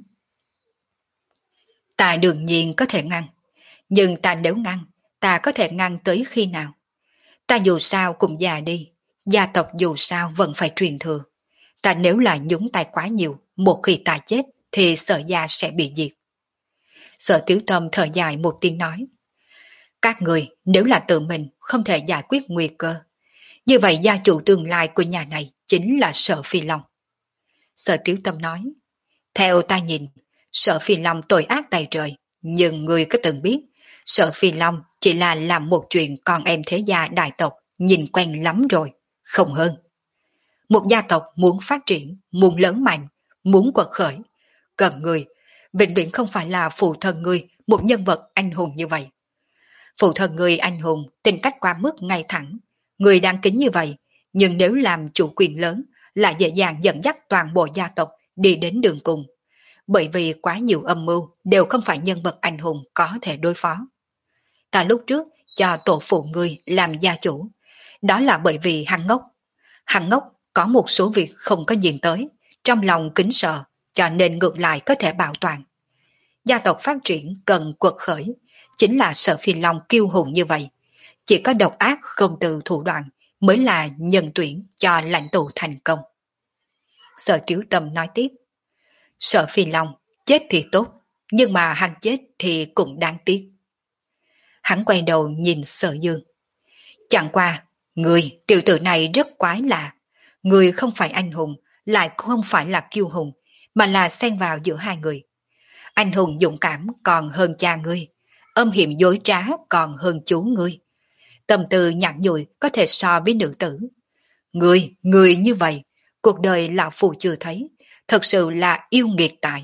A: Ta đương nhiên có thể ngăn, nhưng ta nếu ngăn, ta có thể ngăn tới khi nào? Ta dù sao cũng già đi, gia tộc dù sao vẫn phải truyền thừa. Ta nếu là nhúng tay quá nhiều, một khi ta chết thì Sở gia sẽ bị diệt. Sở Tiểu Tâm thở dài một tiếng nói. Các người nếu là tự mình không thể giải quyết nguy cơ, như vậy gia chủ tương lai của nhà này chính là Sở Phi Long. Sở Tiểu Tâm nói. Theo ta nhìn, Sở Phi Long tội ác tày trời, nhưng người có từng biết, Sở Phi Long chỉ là làm một chuyện con em thế gia đại tộc nhìn quen lắm rồi, không hơn. Một gia tộc muốn phát triển, muốn lớn mạnh, muốn quật khởi, cần người, vĩnh viễn không phải là phụ thân người, một nhân vật anh hùng như vậy. Phụ thân người anh hùng, tính cách quá mức ngay thẳng, người đáng kính như vậy, nhưng nếu làm chủ quyền lớn, lại dễ dàng dẫn dắt toàn bộ gia tộc đi đến đường cùng. Bởi vì quá nhiều âm mưu đều không phải nhân vật anh hùng có thể đối phó. Ta lúc trước cho tổ phụ ngươi làm gia chủ, đó là bởi vì hắn ngốc. Hắn ngốc có một số việc không có nhìn tới, trong lòng kính sợ, cho nên ngược lại có thể bảo toàn. Gia tộc phát triển cần quật khởi, chính là Sở Phi Long kiêu hùng như vậy. Chỉ có độc ác không từ thủ đoạn mới là nhân tuyển cho lãnh tụ thành công. Sở Tiểu Tâm nói tiếp. Sở Phi Long chết thì tốt, nhưng mà hắn chết thì cũng đáng tiếc. Hắn quay đầu nhìn Sở Dương. Chẳng qua, người tiểu tử này rất quái lạ. Người không phải anh hùng, lại không phải là kiêu hùng, mà là xen vào giữa hai người. Anh hùng dũng cảm còn hơn cha ngươi, âm hiểm dối trá còn hơn chú ngươi. Tâm tư nhẵn nhụi có thể so với nữ tử. Người, người như vậy, cuộc đời lão phụ chưa thấy, thật sự là yêu nghiệt tài.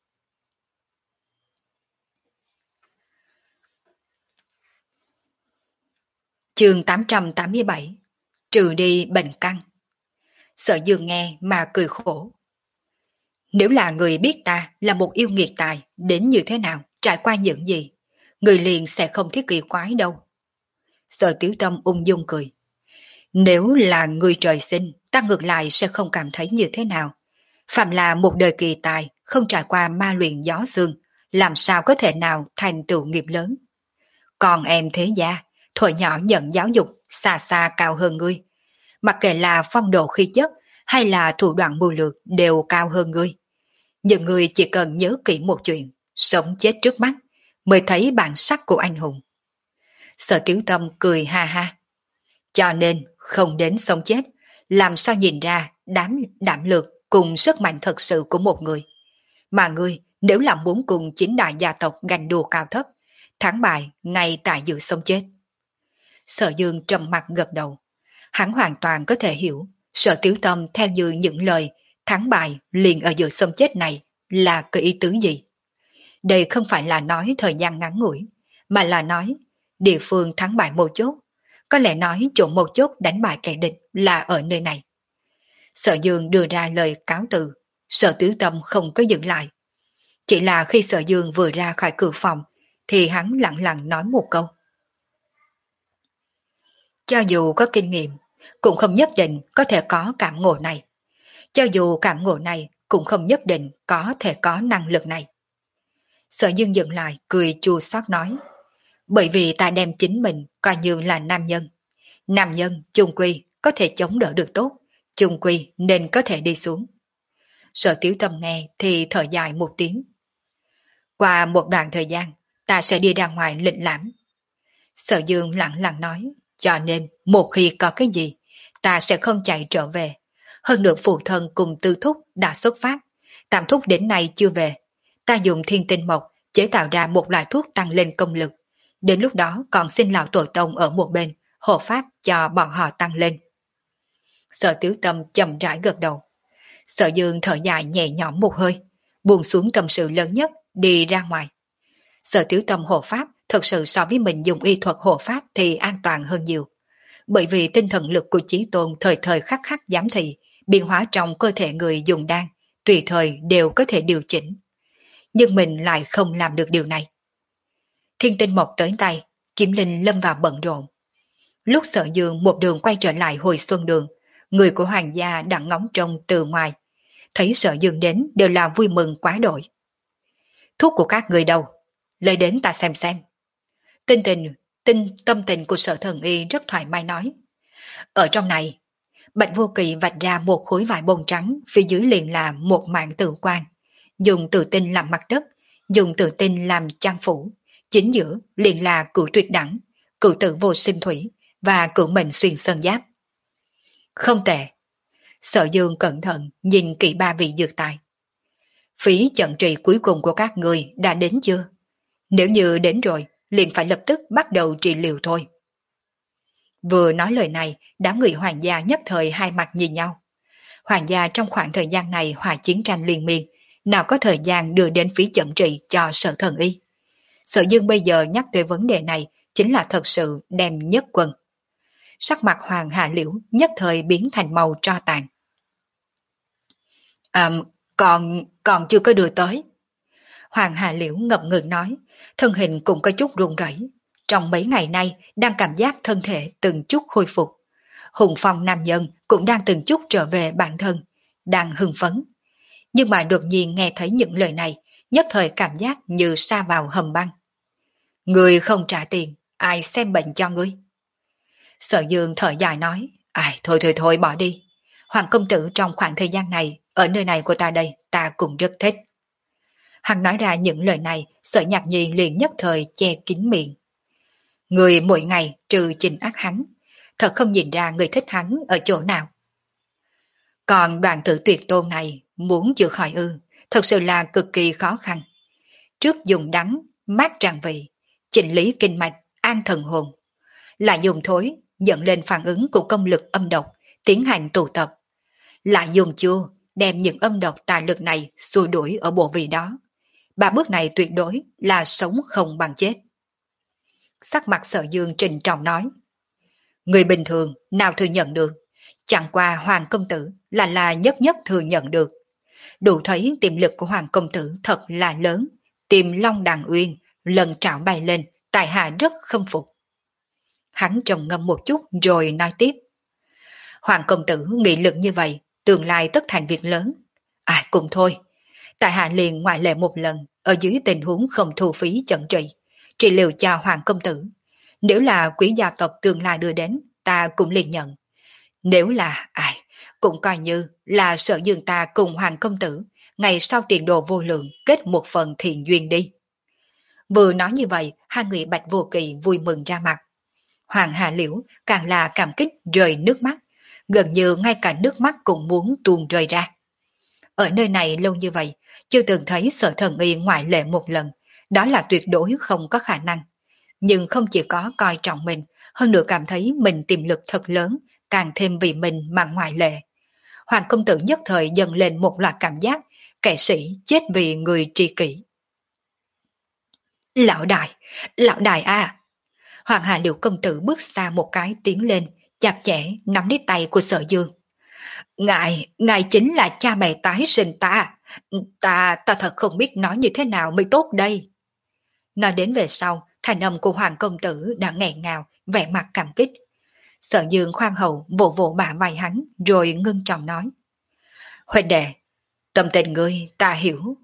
A: Chương tám trăm tám mươi bảy. Trừ đi bệnh căn. Sở Dương nghe mà cười khổ. Nếu là người biết ta là một yêu nghiệt tài đến như thế nào, trải qua những gì, người liền sẽ không thiết kỳ quái đâu. Sở Tiểu Tâm ung dung cười. Nếu là người trời sinh, ta ngược lại sẽ không cảm thấy như thế nào. Phạm là một đời kỳ tài, không trải qua ma luyện gió sương, làm sao có thể nào thành tựu nghiệp lớn. Còn em thế gia, thuở nhỏ nhận giáo dục xa xa cao hơn ngươi. Mặc kệ là phong độ khí chất hay là thủ đoạn mưu lược đều cao hơn ngươi. Nhưng ngươi chỉ cần nhớ kỹ một chuyện, sống chết trước mắt, mới thấy bản sắc của anh hùng. Sở Tiểu Tâm cười ha ha. Cho nên, không đến sống chết, làm sao nhìn ra đám đảm lược cùng sức mạnh thật sự của một người. Mà ngươi, nếu là muốn cùng chính đại gia tộc ganh đua cao thấp, thắng bại ngay tại giữa sống chết. Sở Dương trầm mặt gật đầu. Hắn hoàn toàn có thể hiểu Sở Tiểu Tâm theo như những lời thắng bại liền ở giữa sống chết này là cái ý tứ gì. Đây không phải là nói thời gian ngắn ngủi, mà là nói địa phương thắng bại một chốt. Có lẽ nói chỗ một chốt đánh bại kẻ địch là ở nơi này. Sở Dương đưa ra lời cáo từ, Sở Tiểu Tâm không có dừng lại. Chỉ là khi Sở Dương vừa ra khỏi cửa phòng, thì hắn lặng lặng nói một câu. Cho dù có kinh nghiệm, cũng không nhất định có thể có cảm ngộ này. Cho dù cảm ngộ này, cũng không nhất định có thể có năng lực này. Sở Dương dừng lại, cười chua xót nói. Bởi vì ta đem chính mình coi như là nam nhân. Nam nhân chung quy có thể chống đỡ được tốt, chung quy nên có thể đi xuống. Sở Tiểu Tâm nghe thì thở dài một tiếng. Qua một đoạn thời gian, ta sẽ đi ra ngoài lịch lãm. Sở Dương lặng lặng nói, cho nên một khi có cái gì, ta sẽ không chạy trở về. Hơn nữa phụ thân cùng Tư Thúc đã xuất phát, Tam Thúc đến nay chưa về. Ta dùng thiên tinh mộc chế tạo ra một loại thuốc tăng lên công lực. Đến lúc đó còn xin lão tổ tông ở một bên, hộ pháp cho bọn họ tăng lên. Sở Tiểu Tâm chậm rãi gật đầu. Sở Dương thở dài nhẹ nhõm một hơi, buông xuống tâm sự lớn nhất, đi ra ngoài. Sở Tiểu Tâm hộ pháp thật sự so với mình dùng y thuật hộ pháp thì an toàn hơn nhiều. Bởi vì tinh thần lực của Chí Tôn thời thời khắc khắc giám thị, biến hóa trong cơ thể người dùng đan, tùy thời đều có thể điều chỉnh. Nhưng mình lại không làm được điều này. Thiên tinh mộc tới tay, Kiếm Linh lâm vào bận rộn. Lúc Sở Dương một đường quay trở lại hồi xuân đường, người của hoàng gia đang ngóng trông từ ngoài. Thấy Sở Dương đến đều là vui mừng quá đổi. Thuốc của các người đâu? Lấy đến ta xem xem. Tinh tình, tinh tâm tình của Sở Thần Y rất thoải mái nói. Ở trong này, Bạch Vô Kỳ vạch ra một khối vải bông trắng, phía dưới liền là một mạng tử quan. Dùng tử tinh làm mặt đất, dùng tử tinh làm trang phủ. Chính giữa liền là cửu tuyệt đẳng, cửu tử vô sinh thủy và cửu mệnh xuyên sơn giáp. Không tệ. Sở Dương cẩn thận nhìn kỹ ba vị dược tài. Phí trận trị cuối cùng của các người đã đến chưa? Nếu như đến rồi, liền phải lập tức bắt đầu trị liệu thôi. Vừa nói lời này, đám người hoàng gia nhất thời hai mặt nhìn nhau. Hoàng gia trong khoảng thời gian này hòa chiến tranh liên miên, nào có thời gian đưa đến phí trận trị cho Sở Thần Y. Sở Dương bây giờ nhắc tới vấn đề này chính là thật sự đem nhất quân. Sắc mặt Hoàng Hà Liễu nhất thời biến thành màu tro tàn. À, còn, còn chưa có đưa tới. Hoàng Hà Liễu ngập ngừng nói, thân hình cũng có chút run rẩy. Trong mấy ngày nay đang cảm giác thân thể từng chút khôi phục. Hùng phong nam nhân cũng đang từng chút trở về bản thân, đang hưng phấn. Nhưng mà đột nhiên nghe thấy những lời này, nhất thời cảm giác như sa vào hầm băng. Người không trả tiền, ai xem bệnh cho ngươi? Sở Dương thở dài nói, ai thôi thôi thôi bỏ đi. Hoàng công tử trong khoảng thời gian này, ở nơi này của ta đây, ta cũng rất thích. Hắn nói ra những lời này, Sở Nhạc Nhi liền nhất thời che kín miệng. Người mỗi ngày trừ trình ác hắn, thật không nhìn ra người thích hắn ở chỗ nào. Còn đoàn tử tuyệt tôn này, muốn chữa khỏi ư, thật sự là cực kỳ khó khăn. Trước dùng đắng, mát tràn vị, chỉnh lý kinh mạch, an thần hồn. Lại dùng thối, dẫn lên phản ứng của công lực âm độc, tiến hành tụ tập. Lại dùng chua, đem những âm độc tà lực này xua đuổi ở bộ vị đó. Ba bước này tuyệt đối là sống không bằng chết. Sắc mặt Sở Dương trình trọng nói. Người bình thường nào thừa nhận được, chẳng qua Hoàng công tử là là nhất nhất thừa nhận được. Đủ thấy tiềm lực của Hoàng công tử thật là lớn, tìm long đàn uyên, lần trảo bay lên, tại hạ rất khâm phục. Hắn trầm ngâm một chút rồi nói tiếp. Hoàng công tử nghị lực như vậy, tương lai tất thành việc lớn. À cũng thôi, tại hạ liền ngoại lệ một lần, ở dưới tình huống không thu phí chẩn trị, trị liệu cho Hoàng công tử. Nếu là quý gia tộc tương lai đưa đến, ta cũng liền nhận. Nếu là ai, cũng coi như là Sở Dương ta cùng Hoàng công tử, ngày sau tiền đồ vô lượng kết một phần thiện duyên đi. Vừa nói như vậy, hai người Bạch Vô Kỳ vui mừng ra mặt. Hoàng Hà Liễu càng là cảm kích rơi nước mắt, gần như ngay cả nước mắt cũng muốn tuôn rơi ra. Ở nơi này lâu như vậy, chưa từng thấy Sở Thần Y ngoại lệ một lần, đó là tuyệt đối không có khả năng. Nhưng không chỉ có coi trọng mình, hơn nữa cảm thấy mình tiềm lực thật lớn, càng thêm vì mình mà ngoại lệ. Hoàng công tử nhất thời dần lên một loạt cảm giác, kẻ sĩ chết vì người tri kỷ. Lão đại, lão đại à! Hoàng Hà Liễu công tử bước xa một cái tiến lên, chặt chẽ nắm lấy tay của Sở Dương. Ngài, ngài chính là cha mẹ tái sinh ta. Ta, ta thật không biết nói như thế nào mới tốt đây. Nói đến về sau, thành âm của Hoàng công tử đã nghẹn ngào, vẻ mặt cảm kích. Sở Dương khoan hậu vỗ vỗ bả vai hắn, rồi ngưng trọng nói. Huynh đệ, tâm tình ngươi ta hiểu.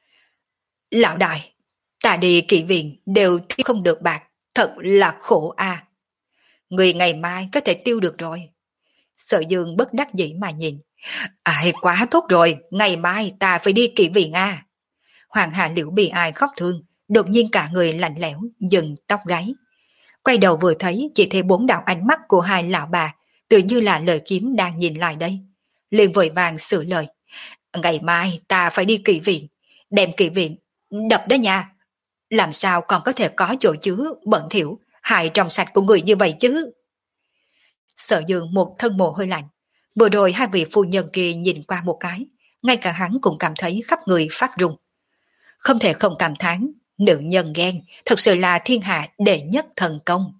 A: Lão đại, ta đi kỹ viện đều tiêu không được bạc, thật là khổ a. Người ngày mai có thể tiêu được rồi. Sở Dương bất đắc dĩ mà nhìn. Ai quá tốt rồi, ngày mai ta phải đi kỹ viện a. Hoàng Hạ Liễu bị ai khóc thương, đột nhiên cả người lạnh lẽo, dừng tóc gáy. Quay đầu vừa thấy chỉ thấy bốn đạo ánh mắt của hai lão bà, tự như là lời kiếm đang nhìn lại đây. Liền vội vàng sửa lời. Ngày mai ta phải đi kỹ viện, đem kỹ viện, đập đó nha. Làm sao còn có thể có chỗ chứa bẩn thỉu, hại trong sạch của người như vậy chứ? Sở Dương một thân mồ hôi lạnh. Vừa rồi hai vị phu nhân kia nhìn qua một cái, ngay cả hắn cũng cảm thấy khắp người phát run. Không thể không cảm thán, nữ nhân ghen thật sự là thiên hạ đệ nhất thần công.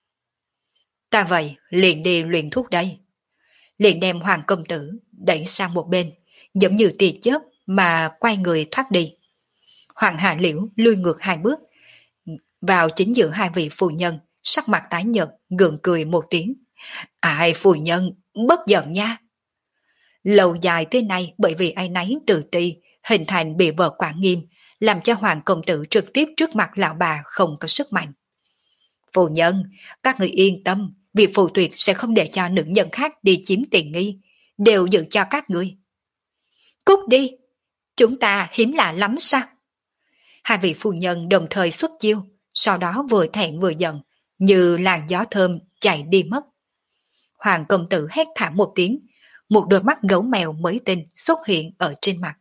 A: Ta vậy liền đi luyện thuốc đây. Liền đem Hoàng công tử đẩy sang một bên, giống như tia chớp mà quay người thoát đi. Hoàng Hạ Liễu lui ngược hai bước, vào chính giữa hai vị phu nhân, sắc mặt tái nhợt, gượng cười một tiếng. Ai phu nhân, bất giận nha. Lâu dài thế này bởi vì ai nấy tự ti, hình thành bị vợ quản nghiêm, làm cho Hoàng công tử trực tiếp trước mặt lão bà không có sức mạnh. Phu nhân, các người yên tâm, vì phù tuyệt sẽ không để cho nữ nhân khác đi chiếm tiền nghi, đều giữ cho các người. Cút đi, chúng ta hiếm lạ lắm sao? Hai vị phu nhân đồng thời xuất chiêu, sau đó vừa thẹn vừa giận, như làn gió thơm chạy đi mất. Hoàng công tử hét thảm một tiếng, một đôi mắt gấu mèo mới tinh xuất hiện ở trên mặt.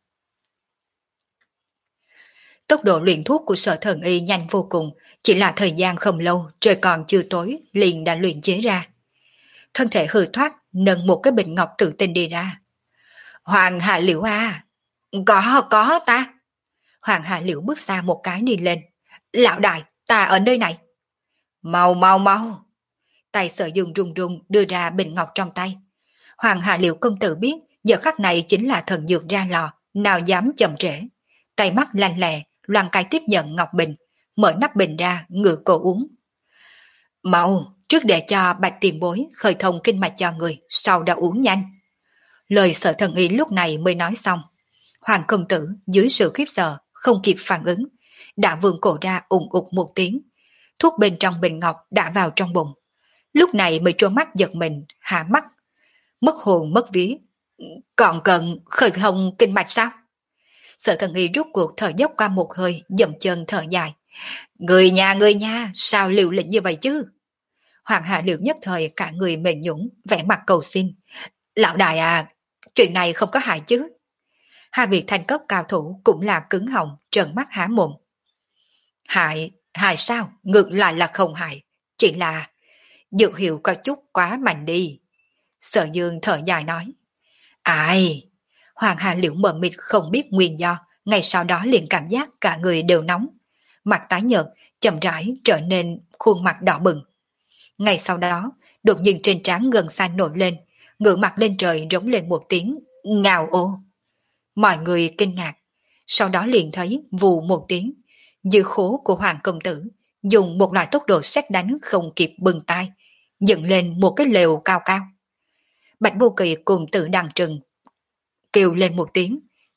A: Tốc độ luyện thuốc của Sở Thần Y nhanh vô cùng, chỉ là thời gian không lâu, trời còn chưa tối, liền đã luyện chế ra. Thân thể hư thoát, nâng một cái bình ngọc tự tin đi ra. Hoàng Hạ Liễu à! Có, có ta! Hoàng Hạ Liễu bước xa một cái đi lên. Lão đại, ta ở nơi này. Mau, mau, mau! Tay Sở Dương run run đưa ra bình ngọc trong tay. Hoàng Hạ Liễu công tử biết, giờ khắc này chính là thần dược ra lò, nào dám chậm trễ. Tay mắt lanh lẹ, loan cái tiếp nhận ngọc bình, mở nắp bình ra, ngửa cổ uống. Mau, trước để cho Bạch tiền bối khởi thông kinh mạch cho người, sau đã uống nhanh. Lời Sở Thần Y lúc này mới nói xong. Hoàng công tử dưới sự khiếp sợ, không kịp phản ứng, đã vươn cổ ra ủng ục một tiếng. Thuốc bên trong bình ngọc đã vào trong bụng. Lúc này mới trố mắt giật mình, hạ mắt, mất hồn mất vía. Còn cần khởi thông kinh mạch sao? Sở Thần Y rút cuộc thở dốc qua một hơi, dậm chân thở dài. Người nhà, người nhà, sao liều lĩnh như vậy chứ? Hoàng Hạ Liễu nhất thời cả người mềm nhũn, vẻ mặt cầu xin. Lão đại à, chuyện này không có hại chứ? Hai vị thanh cấp cao thủ cũng là cứng họng, trợn mắt há mồm. Hại, hại sao? Ngược lại là không hại, chỉ là dược hiệu có chút quá mạnh đi. Sở Dương thở dài nói. Ai? Hoàng Hà Liễu mờ mịt không biết nguyên do, ngay sau đó liền cảm giác cả người đều nóng. Mặt tái nhợt, chậm rãi trở nên khuôn mặt đỏ bừng. Ngay sau đó, đột nhiên trên trán gần xanh nổi lên, ngửa mặt lên trời rống lên một tiếng, ngào ô. Mọi người kinh ngạc, sau đó liền thấy vù một tiếng, dư khố của Hoàng công tử dùng một loại tốc độ sét đánh không kịp bừng tay, dựng lên một cái lều cao cao. Bạch Vô Kỳ cùng Tử Đằng Trừng kêu lên một tiếng,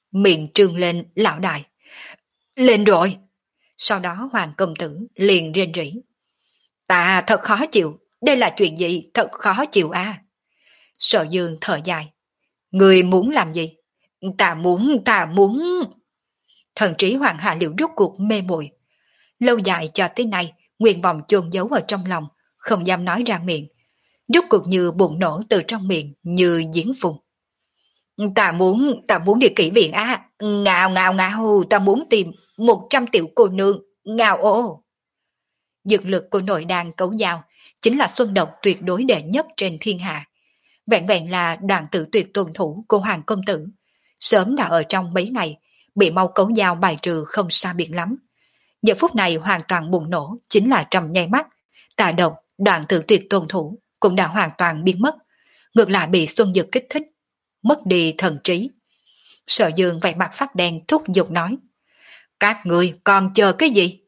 A: miệng trương lên lão đại. Lên rồi! Sau đó Hoàng công tử liền rên rỉ. Ta thật khó chịu, đây là chuyện gì thật khó chịu à. Sở Dương thở dài. Người muốn làm gì? Ta muốn, ta muốn... Thần trí Hoàng Hạ Liễu rốt cuộc mê muội. Lâu dài cho tới nay, nguyện vọng chôn giấu ở trong lòng, không dám nói ra miệng. Rốt cuộc như bùng nổ từ trong miệng, như giếng phun. Ta muốn, ta muốn đi kỹ viện á. Ngào ngào ngào, ta muốn tìm một trăm tiểu cô nương. Ngào ô. Dược lực của nội đàn cấu dao chính là xuân độc tuyệt đối đệ nhất trên thiên hạ. Vẹn vẹn là đoàn tử tuyệt tuần thủ của Hoàng công tử. Sớm đã ở trong mấy ngày, bị mau cấu dao bài trừ không xa biệt lắm. Giờ phút này hoàn toàn bùng nổ chính là trong nháy mắt. Tà độc, đoàn tử tuyệt tuần thủ cũng đã hoàn toàn biến mất. Ngược lại bị xuân dược kích thích, mất đi thần trí. Sở Dương vẻ mặt phát đen thúc giục nói. Các người còn chờ cái gì?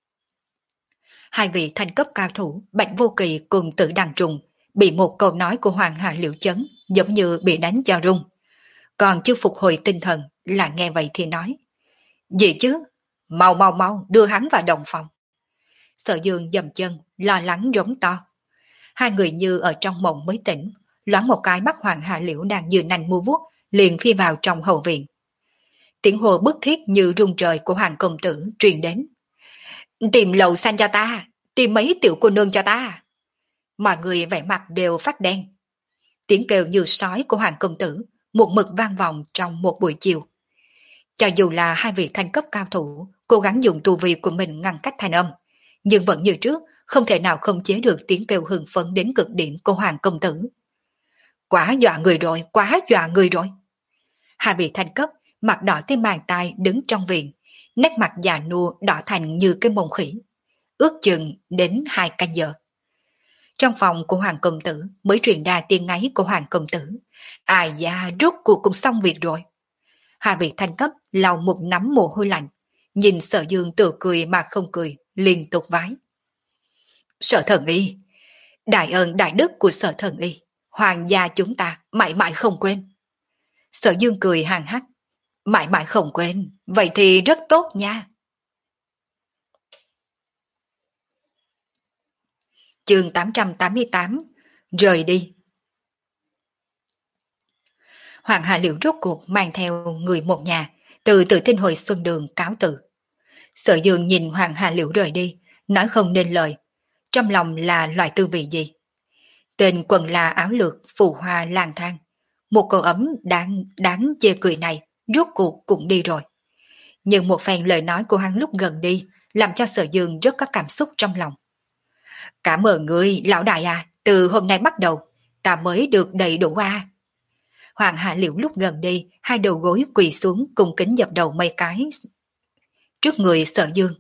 A: Hai vị thành cấp cao thủ Bạch Vô Kỳ cùng Tử Đằng Trùng bị một câu nói của Hoàng Hà Liễu chấn, giống như bị đánh cho rung. Còn chưa phục hồi tinh thần, là nghe vậy thì nói. Gì chứ? Mau mau mau đưa hắn vào đồng phòng. Sở Dương dầm chân, lo lắng rống to. Hai người như ở trong mộng mới tỉnh, loáng một cái mắt Hoàng Hà Liễu đang như nành mua vuốt, liền phi vào trong hậu viện. Tiếng hồ bức thiết như rung trời của Hoàng công tử truyền đến. Tìm lầu xanh cho ta, tìm mấy tiểu cô nương cho ta. Mọi người vẻ mặt đều phát đen. Tiếng kêu như sói của Hoàng công tử một mực vang vọng trong một buổi chiều. Cho dù là hai vị thanh cấp cao thủ cố gắng dùng tu vi của mình ngăn cách thanh âm, nhưng vẫn như trước không thể nào không chế được tiếng kêu hưng phấn đến cực điểm của Hoàng công tử. Quá dọa người rồi, quá dọa người rồi. Hai vị thanh cấp mặt đỏ tới màng tai đứng trong viện, nét mặt già nua đỏ thành như cái mông khỉ. Ước chừng đến hai canh giờ. Trong phòng của Hoàng công tử mới truyền ra tiếng ngáy của Hoàng công tử. Ai da, rốt cuộc cũng xong việc rồi. Hai vị thanh cấp lau một nắm mồ hôi lạnh, nhìn Sở Dương tự cười mà không cười, liên tục vái. Sở Thần Y, đại ơn đại đức của Sở Thần Y, hoàng gia chúng ta mãi mãi không quên. Sở Dương cười hàn hắc. Mãi mãi không quên, vậy thì rất tốt nha. Chương tám trăm tám mươi tám, rời đi. Hoàng Hà Liễu rốt cuộc mang theo người một nhà, từ Tử Tinh Hội Xuân Đường cáo từ. Sở Dương nhìn Hoàng Hà Liễu rời đi, nói không nên lời, trong lòng là loại tư vị gì. Tên quần là áo lược, phù hoa lang thang, một cô ấm đáng, đáng chê cười này, rốt cuộc cũng đi rồi. Nhưng một phen lời nói của hắn lúc gần đi, làm cho Sở Dương rất có cảm xúc trong lòng. Cảm ơn người, lão đại à, từ hôm nay bắt đầu, ta mới được đầy đủ à. Hoàng Hạ Liễu lúc gần đi, hai đầu gối quỳ xuống cùng kính dập đầu mấy cái trước người Sở Dương.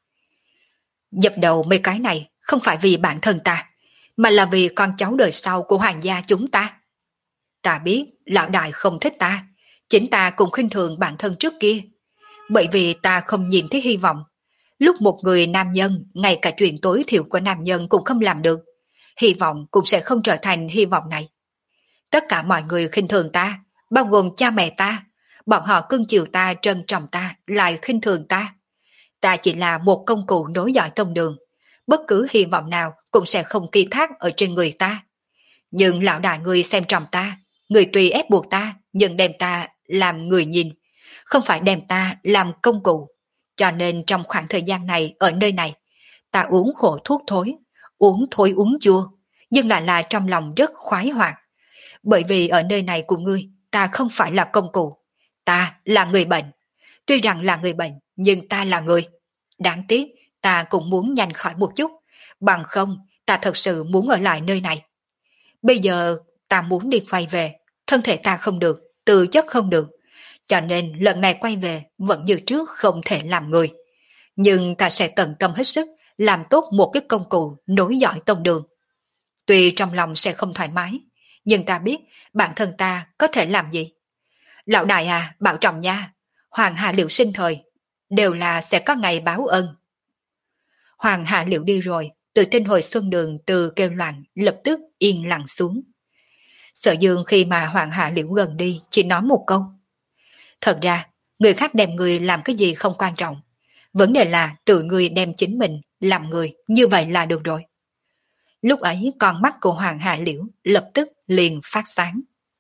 A: Dập đầu mấy cái này không phải vì bản thân ta, mà là vì con cháu đời sau của hoàng gia chúng ta. Ta biết lão đại không thích ta, chính ta cũng khinh thường bản thân trước kia, bởi vì ta không nhìn thấy hy vọng. Lúc một người nam nhân, ngay cả chuyện tối thiểu của nam nhân cũng không làm được, hy vọng cũng sẽ không trở thành hy vọng này. Tất cả mọi người khinh thường ta, bao gồm cha mẹ ta, bọn họ cưng chiều ta, trân trọng ta, lại khinh thường ta. Ta chỉ là một công cụ nối dõi tông đường, bất cứ hy vọng nào cũng sẽ không ký thác ở trên người ta. Nhưng lão đại người xem trọng ta, người tùy ép buộc ta, nhưng đem ta làm người nhìn, không phải đem ta làm công cụ. Cho nên trong khoảng thời gian này ở nơi này, ta uống khổ thuốc thối, uống thối uống chua, nhưng lại là trong lòng rất khoái hoạt. Bởi vì ở nơi này của ngươi, ta không phải là công cụ, ta là người bệnh. Tuy rằng là người bệnh, nhưng ta là người. Đáng tiếc, ta cũng muốn nhanh khỏi một chút, bằng không ta thật sự muốn ở lại nơi này. Bây giờ ta muốn đi quay về, thân thể ta không được, tư chất không được, cho nên lần này quay về vẫn như trước không thể làm người. Nhưng ta sẽ tận tâm hết sức làm tốt một cái công cụ nối dõi tông đường. Tuy trong lòng sẽ không thoải mái, nhưng ta biết bản thân ta có thể làm gì. Lão đại à, bảo trọng nha, Hoàng Hạ Liễu sinh thời, đều là sẽ có ngày báo ân. Hoàng Hạ Liễu đi rồi, Từ Tinh Hội Xuân Đường từ kêu loạn lập tức yên lặng xuống. Sở Dương khi mà Hoàng Hạ Liễu gần đi chỉ nói một câu. Thật ra Người khác đem người làm cái gì không quan trọng. Vấn đề là tự người đem chính mình làm người, như vậy là được rồi. Lúc ấy con mắt của Hoàng Hà Liễu lập tức liền phát sáng.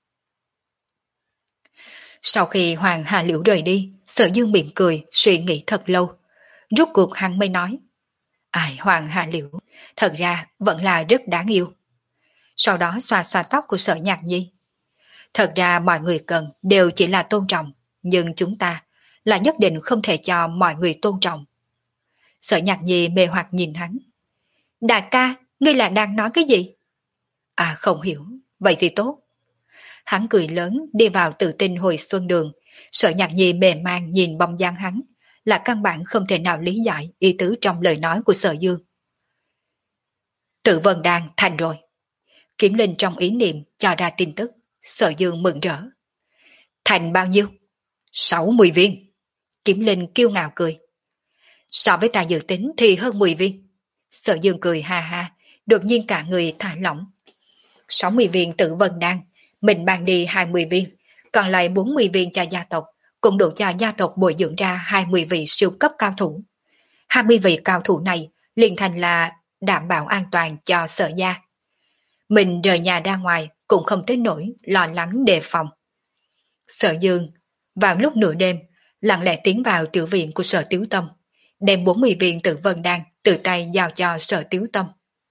A: Sau khi Hoàng Hà Liễu rời đi, Sở Dương mỉm cười, suy nghĩ thật lâu. Rốt cuộc hắn mới nói, ai Hoàng Hà Liễu, thật ra vẫn là rất đáng yêu. Sau đó xoa xoa tóc của Sở Nhạc Nhi. Thật ra mọi người cần đều chỉ là tôn trọng, nhưng chúng ta là nhất định không thể cho mọi người tôn trọng. Sở Nhạc Nhi mê hoặc nhìn hắn. Đại ca, ngươi là đang nói cái gì? À không hiểu, vậy thì tốt. Hắn cười lớn đi vào Tự Tinh Hồi Xuân Đường. Sở Nhạc Nhi mềm mang nhìn bóng dáng hắn, là căn bản không thể nào lý giải ý tứ trong lời nói của Sở Dương. Tự Vân Đan thành rồi. Kiếm Linh trong ý niệm cho ra tin tức. Sở Dương mừng rỡ. Thành bao nhiêu? sáu mươi viên. Kiếm Linh kiêu ngạo cười. So với ta dự tính thì hơn mười viên. Sở Dương cười ha ha, đột nhiên cả người thả lỏng. sáu mươi viên Tự Vân Đan, mình mang đi hai mươi viên, còn lại bốn mươi viên cho gia tộc, cũng đủ cho gia tộc bồi dưỡng ra hai mươi vị siêu cấp cao thủ. hai mươi vị cao thủ này liền thành là đảm bảo an toàn cho Sở gia. Mình rời nhà ra ngoài cũng không tới nỗi lo lắng đề phòng. Sở Dương vào lúc nửa đêm lặng lẽ tiến vào tiểu viện của Sở Tiếu Tâm, đem bốn mươi viên Tự Vân Đan từ tay giao cho Sở Tiếu Tâm.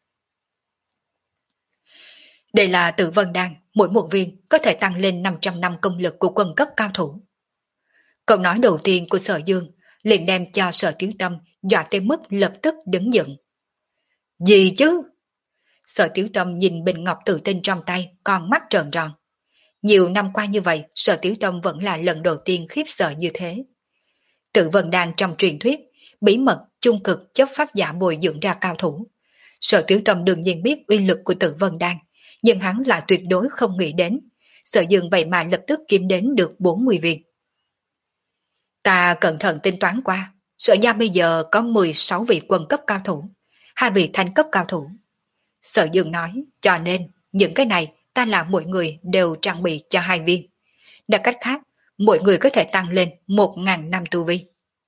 A: Đây là Tự Vân Đan, mỗi một viên có thể tăng lên năm trăm năm công lực của quân cấp cao thủ. Câu nói đầu tiên của Sở Dương liền đem cho Sở Tiếu Tâm dọa tới mức lập tức đứng dựng. Gì chứ? Sở Tiếu Tâm nhìn bình ngọc tự tinh trong tay, con mắt trợn tròn. Nhiều năm qua như vậy, Sở Tiếu Tâm vẫn là lần đầu tiên khiếp sợ như thế. Tự Vân Đan trong truyền thuyết, bí mật chung cực chấp pháp giả bồi dưỡng ra cao thủ. Sở Tiếu Tâm đương nhiên biết uy lực của Tự Vân Đan, nhưng hắn lại tuyệt đối không nghĩ đến. Sở Dương vậy mà lập tức kiếm đến được bốn mươi viên. Ta cẩn thận tính toán qua, Sở gia bây giờ có mười sáu vị quân cấp cao thủ, hai vị thanh cấp cao thủ. Sở Dương nói, cho nên những cái này ta làm mỗi người đều trang bị cho hai viên. Nói cách khác, mỗi người có thể tăng lên một ngàn năm tu vi.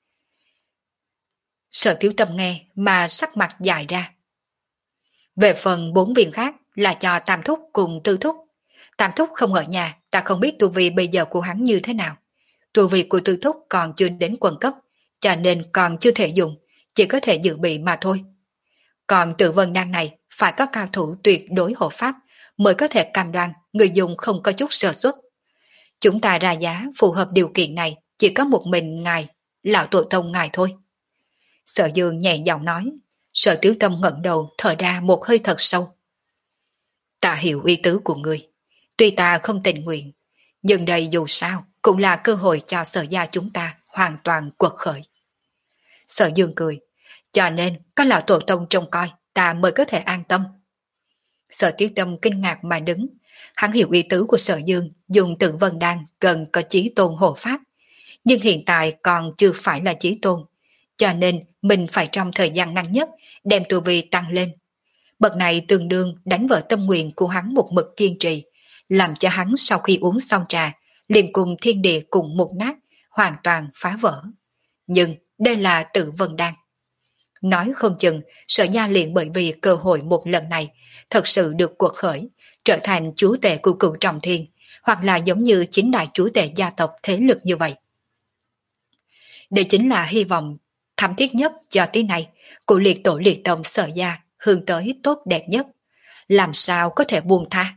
A: Sở Tiếu Tâm nghe mà sắc mặt dài ra. Về phần bốn viên khác là cho Tam Thúc cùng Tư Thúc. Tam Thúc không ở nhà, ta không biết tu vi bây giờ của hắn như thế nào. Tu vi của Tư Thúc còn chưa đến quần cấp, cho nên còn chưa thể dùng, chỉ có thể dự bị mà thôi. Còn Tự Vân Đan này phải có cao thủ tuyệt đối hộ pháp mới có thể cam đoan người dùng không có chút sơ suất. Chúng ta ra giá phù hợp điều kiện này chỉ có một mình ngài, lão tổ tông ngài thôi. Sở Dương nhẹ giọng nói. Sở Tiếu Tâm ngẩng đầu thở ra một hơi thật sâu. Ta hiểu ý tứ của ngươi, tuy ta không tình nguyện, nhưng đây dù sao cũng là cơ hội cho Sở gia chúng ta hoàn toàn quật khởi. Sở Dương cười, cho nên có lão tổ tông trông coi ta mới có thể an tâm. Sở Tiếu Tâm kinh ngạc mà đứng, hắn hiểu ý tứ của Sở Dương dùng Tự Vân Đan cần có chí tôn hộ pháp, nhưng hiện tại còn chưa phải là chí tôn, cho nên mình phải trong thời gian ngắn nhất đem tu vi tăng lên. Bậc này tương đương đánh vỡ tâm nguyện của hắn một mực kiên trì, làm cho hắn sau khi uống xong trà, liền cùng thiên địa cùng một nát, hoàn toàn phá vỡ. Nhưng đây là Tự Vân Đan. Nói không chừng, Sở gia liền bởi vì cơ hội một lần này, thật sự được cuộc khởi, trở thành chúa tể của cửu trọng thiên, hoặc là giống như chính đại chúa tể gia tộc thế lực như vậy. Đây chính là hy vọng thắm thiết nhất cho tí này của liệt tổ liệt tông Sở gia hướng tới tốt đẹp nhất. Làm sao có thể buông tha?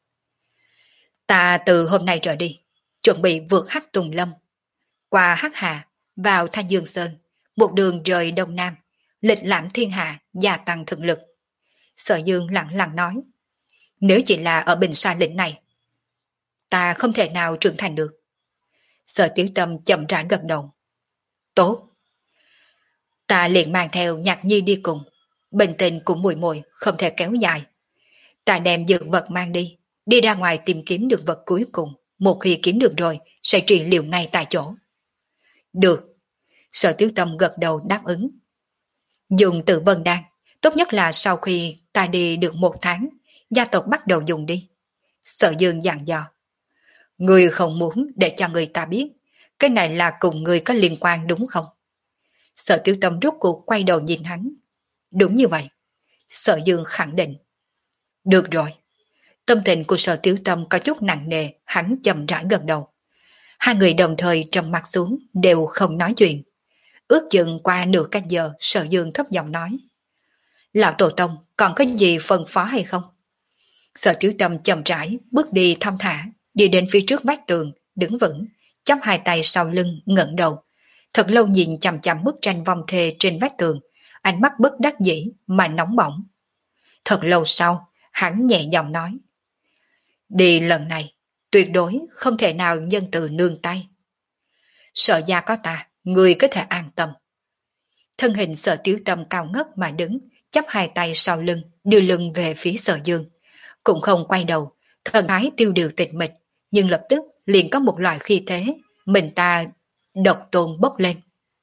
A: Ta từ hôm nay trở đi, chuẩn bị vượt Hắc Tùng Lâm, qua Hắc Hà, vào Thanh Dương Sơn, một đường rời Đông Nam, lịch lãm thiên hạ, gia tăng thực lực. Sở Dương lặng lặng nói, nếu chỉ là ở Bình Sa lĩnh này, ta không thể nào trưởng thành được. Sở Tiểu Tâm chậm rãi gật đầu. Tốt. Ta liền mang theo Nhạc Nhi đi cùng, bình tình của muội muội không thể kéo dài. Ta đem dược vật mang đi, đi ra ngoài tìm kiếm được vật cuối cùng, một khi kiếm được rồi sẽ trị liệu ngay tại chỗ. Được. Sở Tiểu Tâm gật đầu đáp ứng. Dùng Tự Vân Đan, tốt nhất là sau khi ta đi được một tháng, gia tộc bắt đầu dùng đi. Sở Dương dặn dò. Người không muốn để cho người ta biết, cái này là cùng người có liên quan đúng không? Sở Tiểu Tâm rút cuộc quay đầu nhìn hắn. Đúng như vậy. Sở Dương khẳng định. Được rồi. Tâm tình của Sở Tiểu Tâm có chút nặng nề, hắn chậm rãi gật đầu. Hai người đồng thời trầm mặt xuống, đều không nói chuyện. Ước chừng qua nửa canh giờ, Sở Dương thấp giọng nói. Lão Tổ Tông, còn có gì phân phó hay không? Sở Tiểu Tâm chậm rãi, bước đi thong thả, đi đến phía trước vách tường, đứng vững, chắp hai tay sau lưng, ngẩng đầu. Thật lâu nhìn chằm chằm bức tranh vong thê trên vách tường, ánh mắt bất đắc dĩ mà nóng bỏng. Thật lâu sau, hắn nhẹ giọng nói. Đi lần này, tuyệt đối không thể nào nhân từ nương tay. Sở gia có ta, người có thể an tâm. Thân hình Sở Tiểu Tâm cao ngất mà đứng, chắp hai tay sau lưng, đưa lưng về phía Sở Dương. Cũng không quay đầu, thần thái tiêu điều tịch mịch, nhưng lập tức liền có một loại khí thế, mình ta độc tôn bốc lên.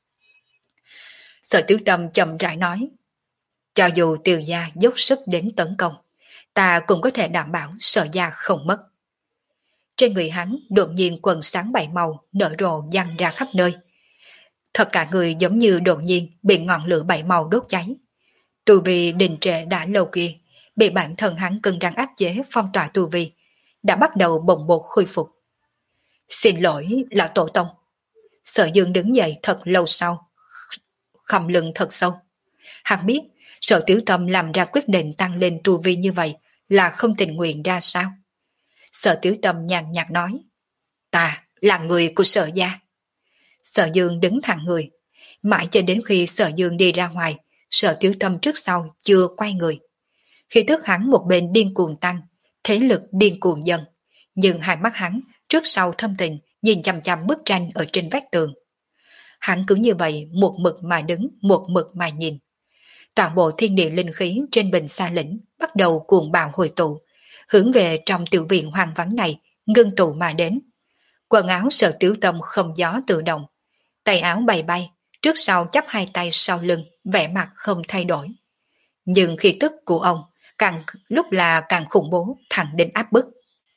A: Sở Tiểu Tâm chậm rãi nói, cho dù Tiêu gia dốc sức đến tấn công, ta cũng có thể đảm bảo Sở gia không mất. Trên người hắn đột nhiên quần sáng bảy màu nở rộ văng ra khắp nơi. Thật cả người giống như đột nhiên bị ngọn lửa bảy màu đốt cháy. Tu vi đình trệ đã lâu kia, bị bản thân hắn cứng rắn áp chế phong tỏa tu vi, đã bắt đầu bồng bột khôi phục. Xin lỗi, lão Tổ Tông. Sở Dương đứng dậy thật lâu sau, khom lưng thật sâu. Hắn biết, Sở Tiểu Tâm làm ra quyết định tăng lên tu vi như vậy là không tình nguyện ra sao. Sở Tiểu Tâm nhàn nhạt nói, ta là người của Sở gia. Sở Dương đứng thẳng người, mãi cho đến khi Sở Dương đi ra ngoài, Sở Tiểu Tâm trước sau chưa quay người. Khi tức hắn một bên điên cuồng tăng, thế lực điên cuồng dần, nhưng hai mắt hắn trước sau thâm tình nhìn chằm chằm bức tranh ở trên vách tường. Hắn cứ như vậy một mực mà đứng, một mực mà nhìn. Toàn bộ thiên địa linh khí trên bình sa lĩnh bắt đầu cuồng bạo hồi tụ, hướng về trong tiểu viện hoang vắng này ngưng tụ mà đến. Quần áo Sở Tiểu Tâm không gió tự động, tay áo bay bay, trước sau chắp hai tay sau lưng, vẻ mặt không thay đổi. Nhưng khí tức của ông càng lúc là càng khủng bố, thẳng đến áp bức.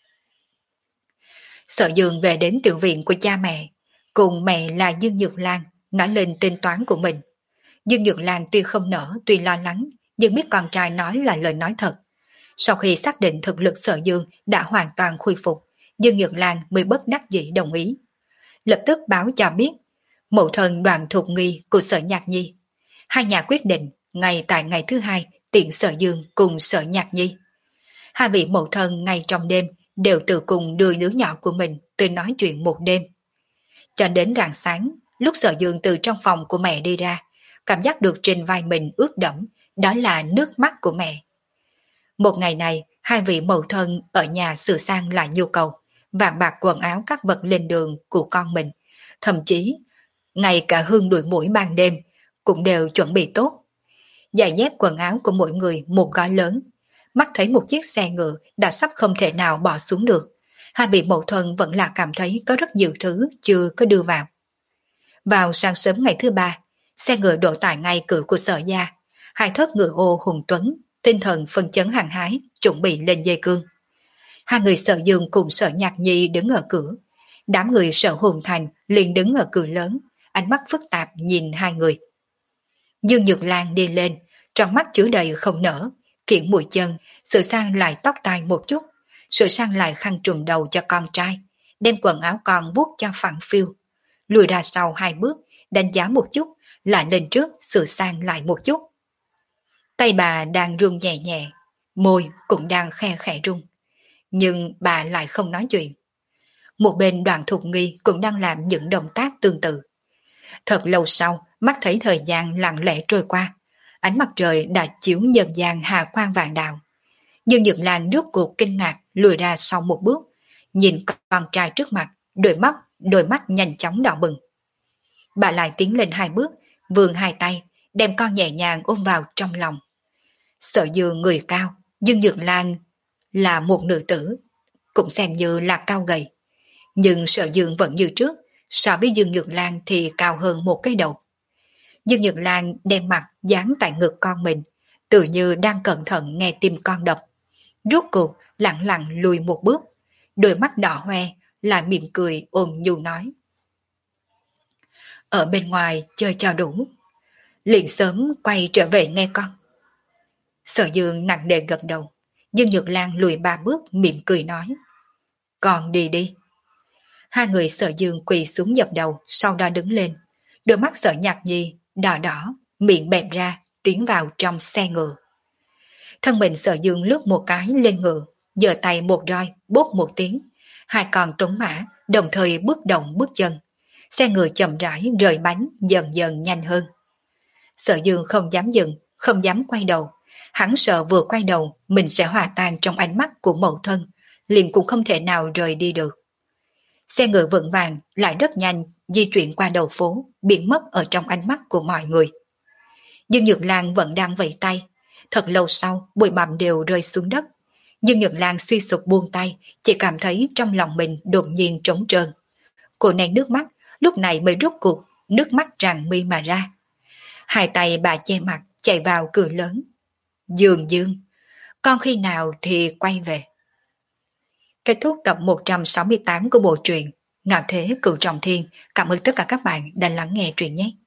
A: Sở Dương về đến tiểu viện của cha mẹ, cùng mẹ là Dương Nhược Lan, nói lên tính toán của mình. Dương Nhược Lan tuy không nở, tuy lo lắng, nhưng biết con trai nói là lời nói thật. Sau khi xác định thực lực Sở Dương đã hoàn toàn khôi phục, Dương Nhược Lan mới bất đắc dĩ đồng ý. Lập tức báo cho biết, mẫu thân Đoàn Thục Nghi của Sở Nhạc Nhi. Hai nhà quyết định ngay tại ngày thứ hai tiện Sở Dương cùng Sở Nhạc Nhi. Hai vị mẫu thân ngay trong đêm đều tự cùng đưa đứa nhỏ của mình tới nói chuyện một đêm. Cho đến rạng sáng, lúc Sở Dương từ trong phòng của mẹ đi ra, cảm giác được trên vai mình ướt đẫm, đó là nước mắt của mẹ. Một ngày này, hai vị mẫu thân ở nhà sửa sang lại nhu cầu, vàng bạc quần áo các vật lên đường của con mình, thậm chí ngay cả hương đuổi mũi ban đêm cũng đều chuẩn bị tốt. Giày dép quần áo của mỗi người một gói lớn, mắt thấy một chiếc xe ngựa đã sắp không thể nào bỏ xuống được. Hai vị mẫu thân vẫn là cảm thấy có rất nhiều thứ chưa có đưa vào. Vào sáng sớm ngày thứ ba, xe ngựa đổ tại ngay cửa của Sở gia. Hai thớt ngựa ô hùng tuấn, tinh thần phân chấn hăng hái, chuẩn bị lên dây cương. Hai người Sở Dương cùng Sở Nhạc Nhi đứng ở cửa. Đám người Sở Hùng Thành liền đứng ở cửa lớn, ánh mắt phức tạp nhìn hai người. Dương Nhược Lan đi lên, trong mắt chứa đầy không nở, kiển mũi chân, sửa sang lại tóc tai một chút, sửa sang lại khăn trùm đầu cho con trai, đem quần áo con vuốt cho phẳng phiu. Lùi ra sau hai bước, đánh giá một chút, lại lên trước sửa sang lại một chút. Tay bà đang run nhẹ nhẹ, môi cũng đang khe khẽ run, nhưng bà lại không nói chuyện. Một bên Đoàn Thục Nghi cũng đang làm những động tác tương tự. Thật lâu sau, mắt thấy thời gian lặng lẽ trôi qua, ánh mặt trời đã chiếu nhân gian hà quang vàng đạo. Nhưng Nhược Lan rốt cuộc kinh ngạc lùi ra sau một bước, nhìn con trai trước mặt, đôi mắt, đôi mắt nhanh chóng đỏ bừng. Bà lại tiến lên hai bước, vươn hai tay, đem con nhẹ nhàng ôm vào trong lòng. Sở Dương người cao, Dương Nhược Lan là một nữ tử, cũng xem như là cao gầy. Nhưng Sở Dương vẫn như trước, so với Dương Nhược Lan thì cao hơn một cái đầu. Dương Nhược Lan đem mặt dán tại ngực con mình, tự như đang cẩn thận nghe tim con đập. Rốt cuộc lặng lặng lùi một bước, đôi mắt đỏ hoe, lại mỉm cười ôn nhu nói. ở bên ngoài chơi cho đủ. Liền sớm quay trở về nghe con. Sở Dương nặng nề gật đầu. Dương Nhược Lan lùi ba bước mỉm cười nói. Con đi đi. Hai người Sở Dương quỳ xuống dập đầu, sau đó đứng lên. Đôi mắt Sở Nhạc Nhi đỏ đỏ, miệng bẹp ra, tiến vào trong xe ngựa. Thân mình Sở Dương lướt một cái lên ngựa, giơ tay một roi, bốp một tiếng. Hai con tuấn mã đồng thời bước động bước chân. Xe ngựa chậm rãi rời bánh dần dần nhanh hơn. Sở Dương không dám dừng, không dám quay đầu. Hắn sợ vừa quay đầu mình sẽ hòa tan trong ánh mắt của mẫu thân, liền cũng không thể nào rời đi được. Xe ngựa vững vàng lại rất nhanh di chuyển qua đầu phố, biến mất ở trong ánh mắt của mọi người. Dương Nhược Lan vẫn đang vẫy tay. Thật lâu sau bụi bặm đều rơi xuống đất. Dương Nhược Lan suy sụp buông tay, chỉ cảm thấy trong lòng mình đột nhiên trống trơn. Cô nén nước mắt, lúc này mới rút cuộc, nước mắt tràn mi mà ra. Hai tay bà che mặt, chạy vào cười lớn. Dương Dương, con khi nào thì quay về? Kết thúc tập một trăm sáu mươi tám của bộ truyện Ngạo Thế Cửu Trọng Thiên. Cảm ơn tất cả các bạn đã lắng nghe truyện nhé.